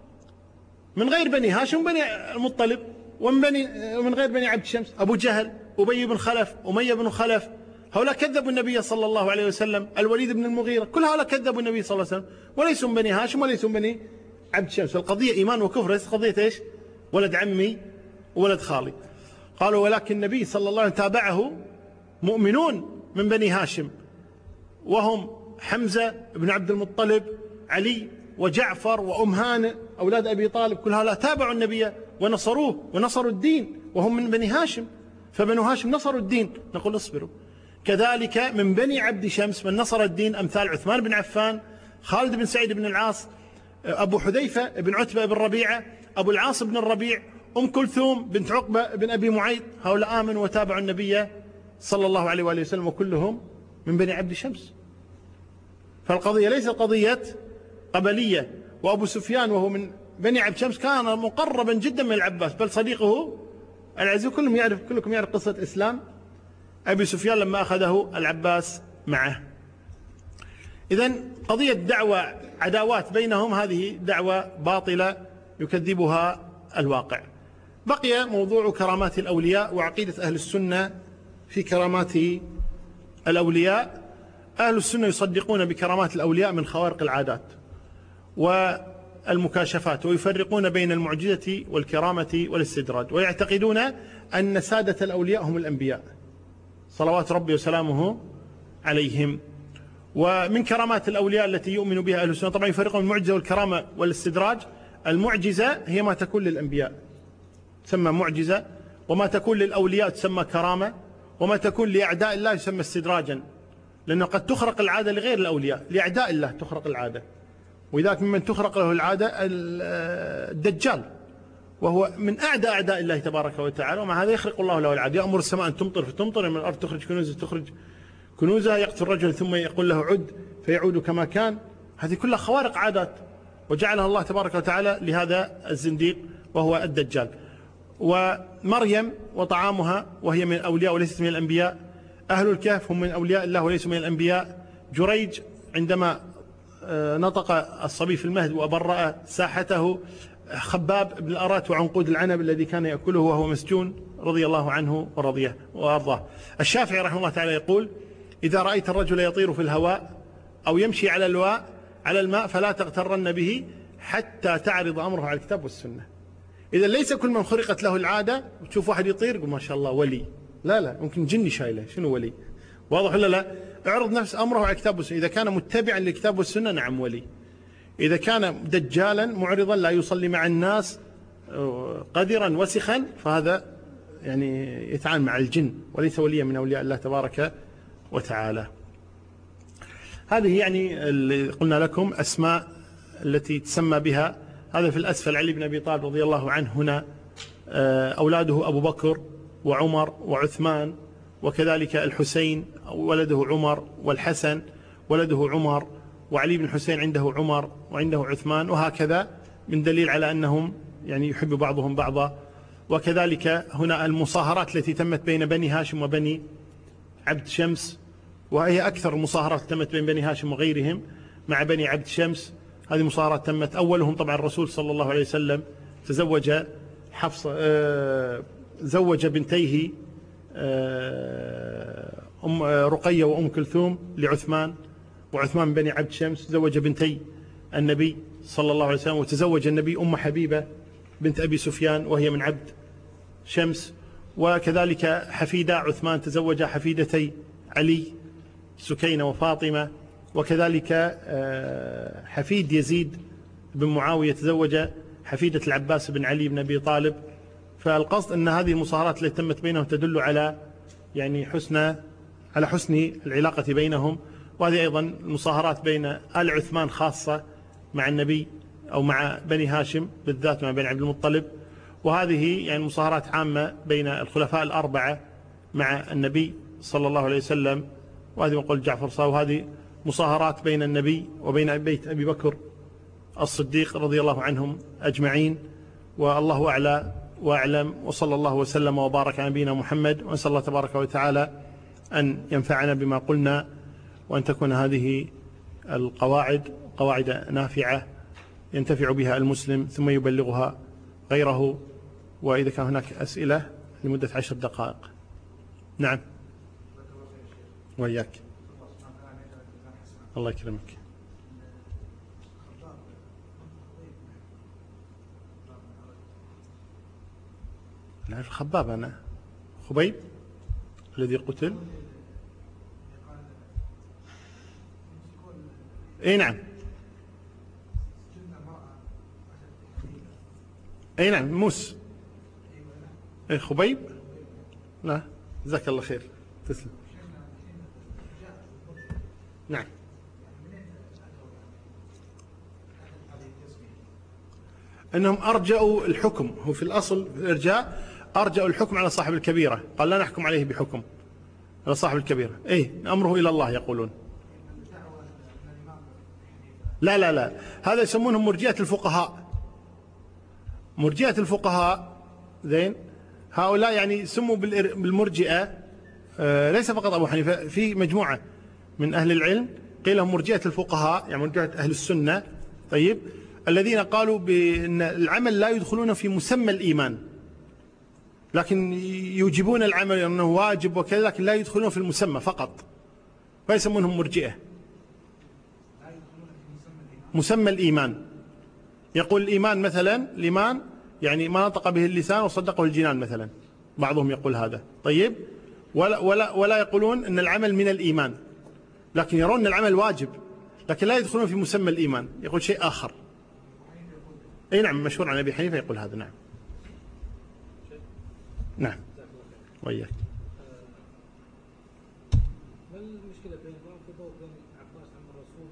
من غير بني هاشم وبني المطلب ومن غير بني عبد شمس: أبو جهل، أبي بن خلف، أمية بن خلف، هؤلاء كذبوا النبي صلى الله عليه وسلم، الوليد بن المغيرة، كل هؤلاء كذبوا النبي صلى الله عليه وسلم، وليسوا من بني هاشم وليسوا من بني عبد شمس. القضية إيمان وكفر، ليس قضية إيش؟ ولد عمي ولد خالي. قالوا: ولكن النبي صلى الله عليه وسلم تابعه مؤمنون من بني هاشم، وهم حمزة بن عبد المطلب، علي وجعفر وأم هانئ أولاد أبي طالب، كل هؤلاء تابعوا النبي ونصروه ونصروا الدين، وهم من بني هاشم، فبنو هاشم نصروا الدين. نقول: اصبروا. كذلك من بني عبد شمس من نصر الدين أمثال عثمان بن عفان، خالد بن سعيد بن العاص، أبو حذيفة بن عتبة بن ربيعة، أبو العاص بن الربيع، أم كلثوم بنت عقبة بن أبي معيط، هؤلاء آمنوا وتابعوا النبي صلى الله عليه وآله وسلم، وكلهم من بني عبد شمس. فالقضية ليست قضية قبلية. وأبو سفيان وهو من بني عبد شمس كان مقربا جدا من العباس، بل صديقه العزيز. كلكم يعرف قصة إسلام أبي سفيان لما أخذه العباس معه. إذن قضية دعوة عداوات بينهم هذه دعوة باطلة يكذبها الواقع. بقي موضوع كرامات الأولياء وعقيدة أهل السنة في كرامات الأولياء. أهل السنة يصدقون بكرامات الأولياء من خوارق العادات والمكاشفات، ويفرقون بين المعجزة والكرامة والاستدراج، ويعتقدون أن سادة الأولياء هم الأنبياء صلوات ربي وسلامه عليهم. ومن كرامات الأولياء التي يؤمن بها أهل السنة طبعا يفرقون المعجزة والكرامة والاستدراج. المعجزة هي ما تكون للأنبياء تسمى معجزة، وما تكون للأولياء تسمى كرامة، وما تكون لأعداء الله يسمى استدراجا، لأنه قد تخرق العادة لغير الأولياء، لأعداء الله تخرق العادة. وذاك ممن تخرق له العادة الدجال، وهو من أعداء أعداء الله تبارك وتعالى، ومع هذا يخرق الله له العادة. يأمر السماء أن تمطر فتمطر، من الأرض تخرج كنوزها، يقتل الرجل ثم يقول له عد فيعود كما كان. هذه كلها خوارق عادات، وجعلها الله تبارك وتعالى لهذا الزنديق وهو الدجال. ومريم وطعامها وهي من الأولياء وليست من الأنبياء. أهل الكهف هم من أولياء الله وليسوا من الأنبياء. جريج عندما نطق الصبي في المهد وبرأ ساحته، خباب بن الأرات وعنقود العنب الذي كان يأكله وهو مسجون رضي الله عنه ورضيه وأرضاه. الشافعي رحمه الله تعالى يقول: إذا رأيت الرجل يطير في الهواء أو يمشي على الماء فلا تغترن به حتى تعرض أمره على الكتاب والسنة. إذا ليس كل من خرقت له العادة وتشوف واحد يطير قل ما شاء الله ولي، لا ممكن جني شايله، شنو ولي؟ واضح ولا لا؟ اعرض نفس أمره على الكتاب والسنة. إذا كان متبعا للكتاب والسنة نعم ولي. إذا كان دجالا معرضا لا يصلي مع الناس قدرا وسخا فهذا يعني يتعامل مع الجن وليس وليا من أولياء الله تبارك وتعالى. هذه يعني اللي قلنا لكم أسماء التي تسمى بها. هذا في الأسفل علي بن أبي طالب رضي الله عنه، هنا أولاده أبو بكر وعمر وعثمان، وكذلك الحسين ولده عمر، والحسن ولده عمر، وعلي بن الحسين عنده عمر وعنده عثمان، وهكذا، من دليل على أنهم يعني يحب بعضهم بعضا. وكذلك هنا المصاهرات التي تمت بين بني هاشم وبني عبد شمس، وهي أكثر المصاهرات تمت بين بني هاشم وغيرهم مع بني عبد شمس. هذه مصاهرات تمت، أولهم طبعا الرسول صلى الله عليه وسلم تزوج حفصة، زوج بنتيه رقية وأم كلثوم لعثمان، وعثمان بني عبد شمس زوج بنتي النبي صلى الله عليه وسلم، وتزوج النبي أم حبيبة بنت أبي سفيان وهي من عبد شمس. وكذلك حفيدة عثمان تزوج حفيدتي علي سكينة وفاطمة. وكذلك حفيد يزيد بن معاوية تزوج حفيدة العباس بن علي بن أبي طالب. فالقصد أن هذه المصاهرات التي تمت بينهم تدل على يعني على حسن العلاقة بينهم. وهذه أيضا المصاهرات بين آل عثمان خاصة مع النبي أو مع بني هاشم بالذات مع بني عبد المطلب، وهذه يعني مصاهرات عامة بين الخلفاء الأربعة مع النبي صلى الله عليه وسلم. وهذه يقول جعفر صاحب، وهذه مصاهرات بين النبي وبين بيت أبي بكر الصديق رضي الله عنهم أجمعين. والله أعلى وأعلم، وصلى الله وسلم وبارك على نبينا محمد. ونسأل الله تبارك وتعالى أن ينفعنا بما قلنا، وأن تكون هذه القواعد قواعد نافعة ينتفع بها المسلم ثم يبلغها غيره. وإذا كان هناك أسئلة لمدة 10 دقائق. نعم وإياك، الله يكرمك. نعرف خباب، أنا خبيب الذي قتل. اي نعم، اي نعم، موس. اي خبيب، لا جزاك الله خير، تسلم. نعم، انهم ارجأوا الحكم، هو في الاصل في الارجاء ارجأوا الحكم على صاحب الكبيرة، قال لا نحكم عليه بحكم على صاحب الكبيرة. اي امره الى الله يقولون. لا لا لا، هذا يسمونهم مرجئة الفقهاء. مرجئة الفقهاء زين، هؤلاء يعني سموا بالمرجئة. ليس فقط أبو حنيفة، في مجموعة من أهل العلم قيل هم مرجئة الفقهاء، يعني مرجئة أهل السنة، طيب، الذين قالوا بأن العمل لا يدخلون في مسمى الإيمان، لكن يوجبون العمل أنه واجب وكذا، لكن لا يدخلون في المسمى فقط، فيسمونهم مرجئة. مسمى الإيمان، يقول الإيمان مثلا، الإيمان يعني ما نطق به اللسان وصدقه الجنان مثلا، بعضهم يقول هذا، طيب، ولا يقولون أن العمل من الإيمان، لكن يرون أن العمل واجب، لكن لا يدخلون في مسمى الإيمان، يقول شيء آخر. أي نعم، مشهور عن أبي حنيفة يقول هذا. نعم نعم وإياك. ما المشكلة بين الرافضة وبين عباس عم الرسول؟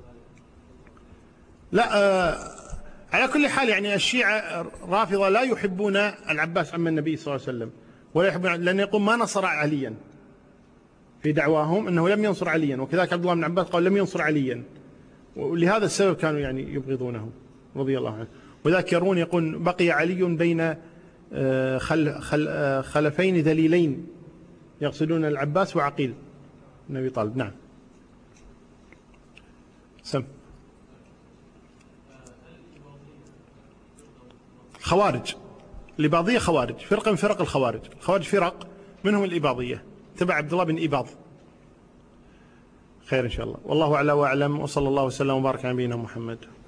لا، على كل حال يعني الشيعة رافضة لا يحبون العباس عم النبي صلى الله عليه وسلم، ولا يحبون، لأن يقول ما نصر عليا، في دعواهم أنه لم ينصر عليا، وكذلك عبد الله بن عباس قال لم ينصر عليا، ولهذا السبب كانوا يعني يبغضونه رضي الله عنه. وذاك يرون يقول بقي علي بين خلفين ذليلين، يقصدون العباس وعقيل بن أبي طالب. نعم سم. خوارج، الإباضية خوارج، فرقة من فرق الخوارج. الخوارج فرق منهم الإباضية تبع عبد الله بن إباض. خير إن شاء الله، والله أعلى وأعلم، وصلى الله وسلم وبارك على نبينا محمد.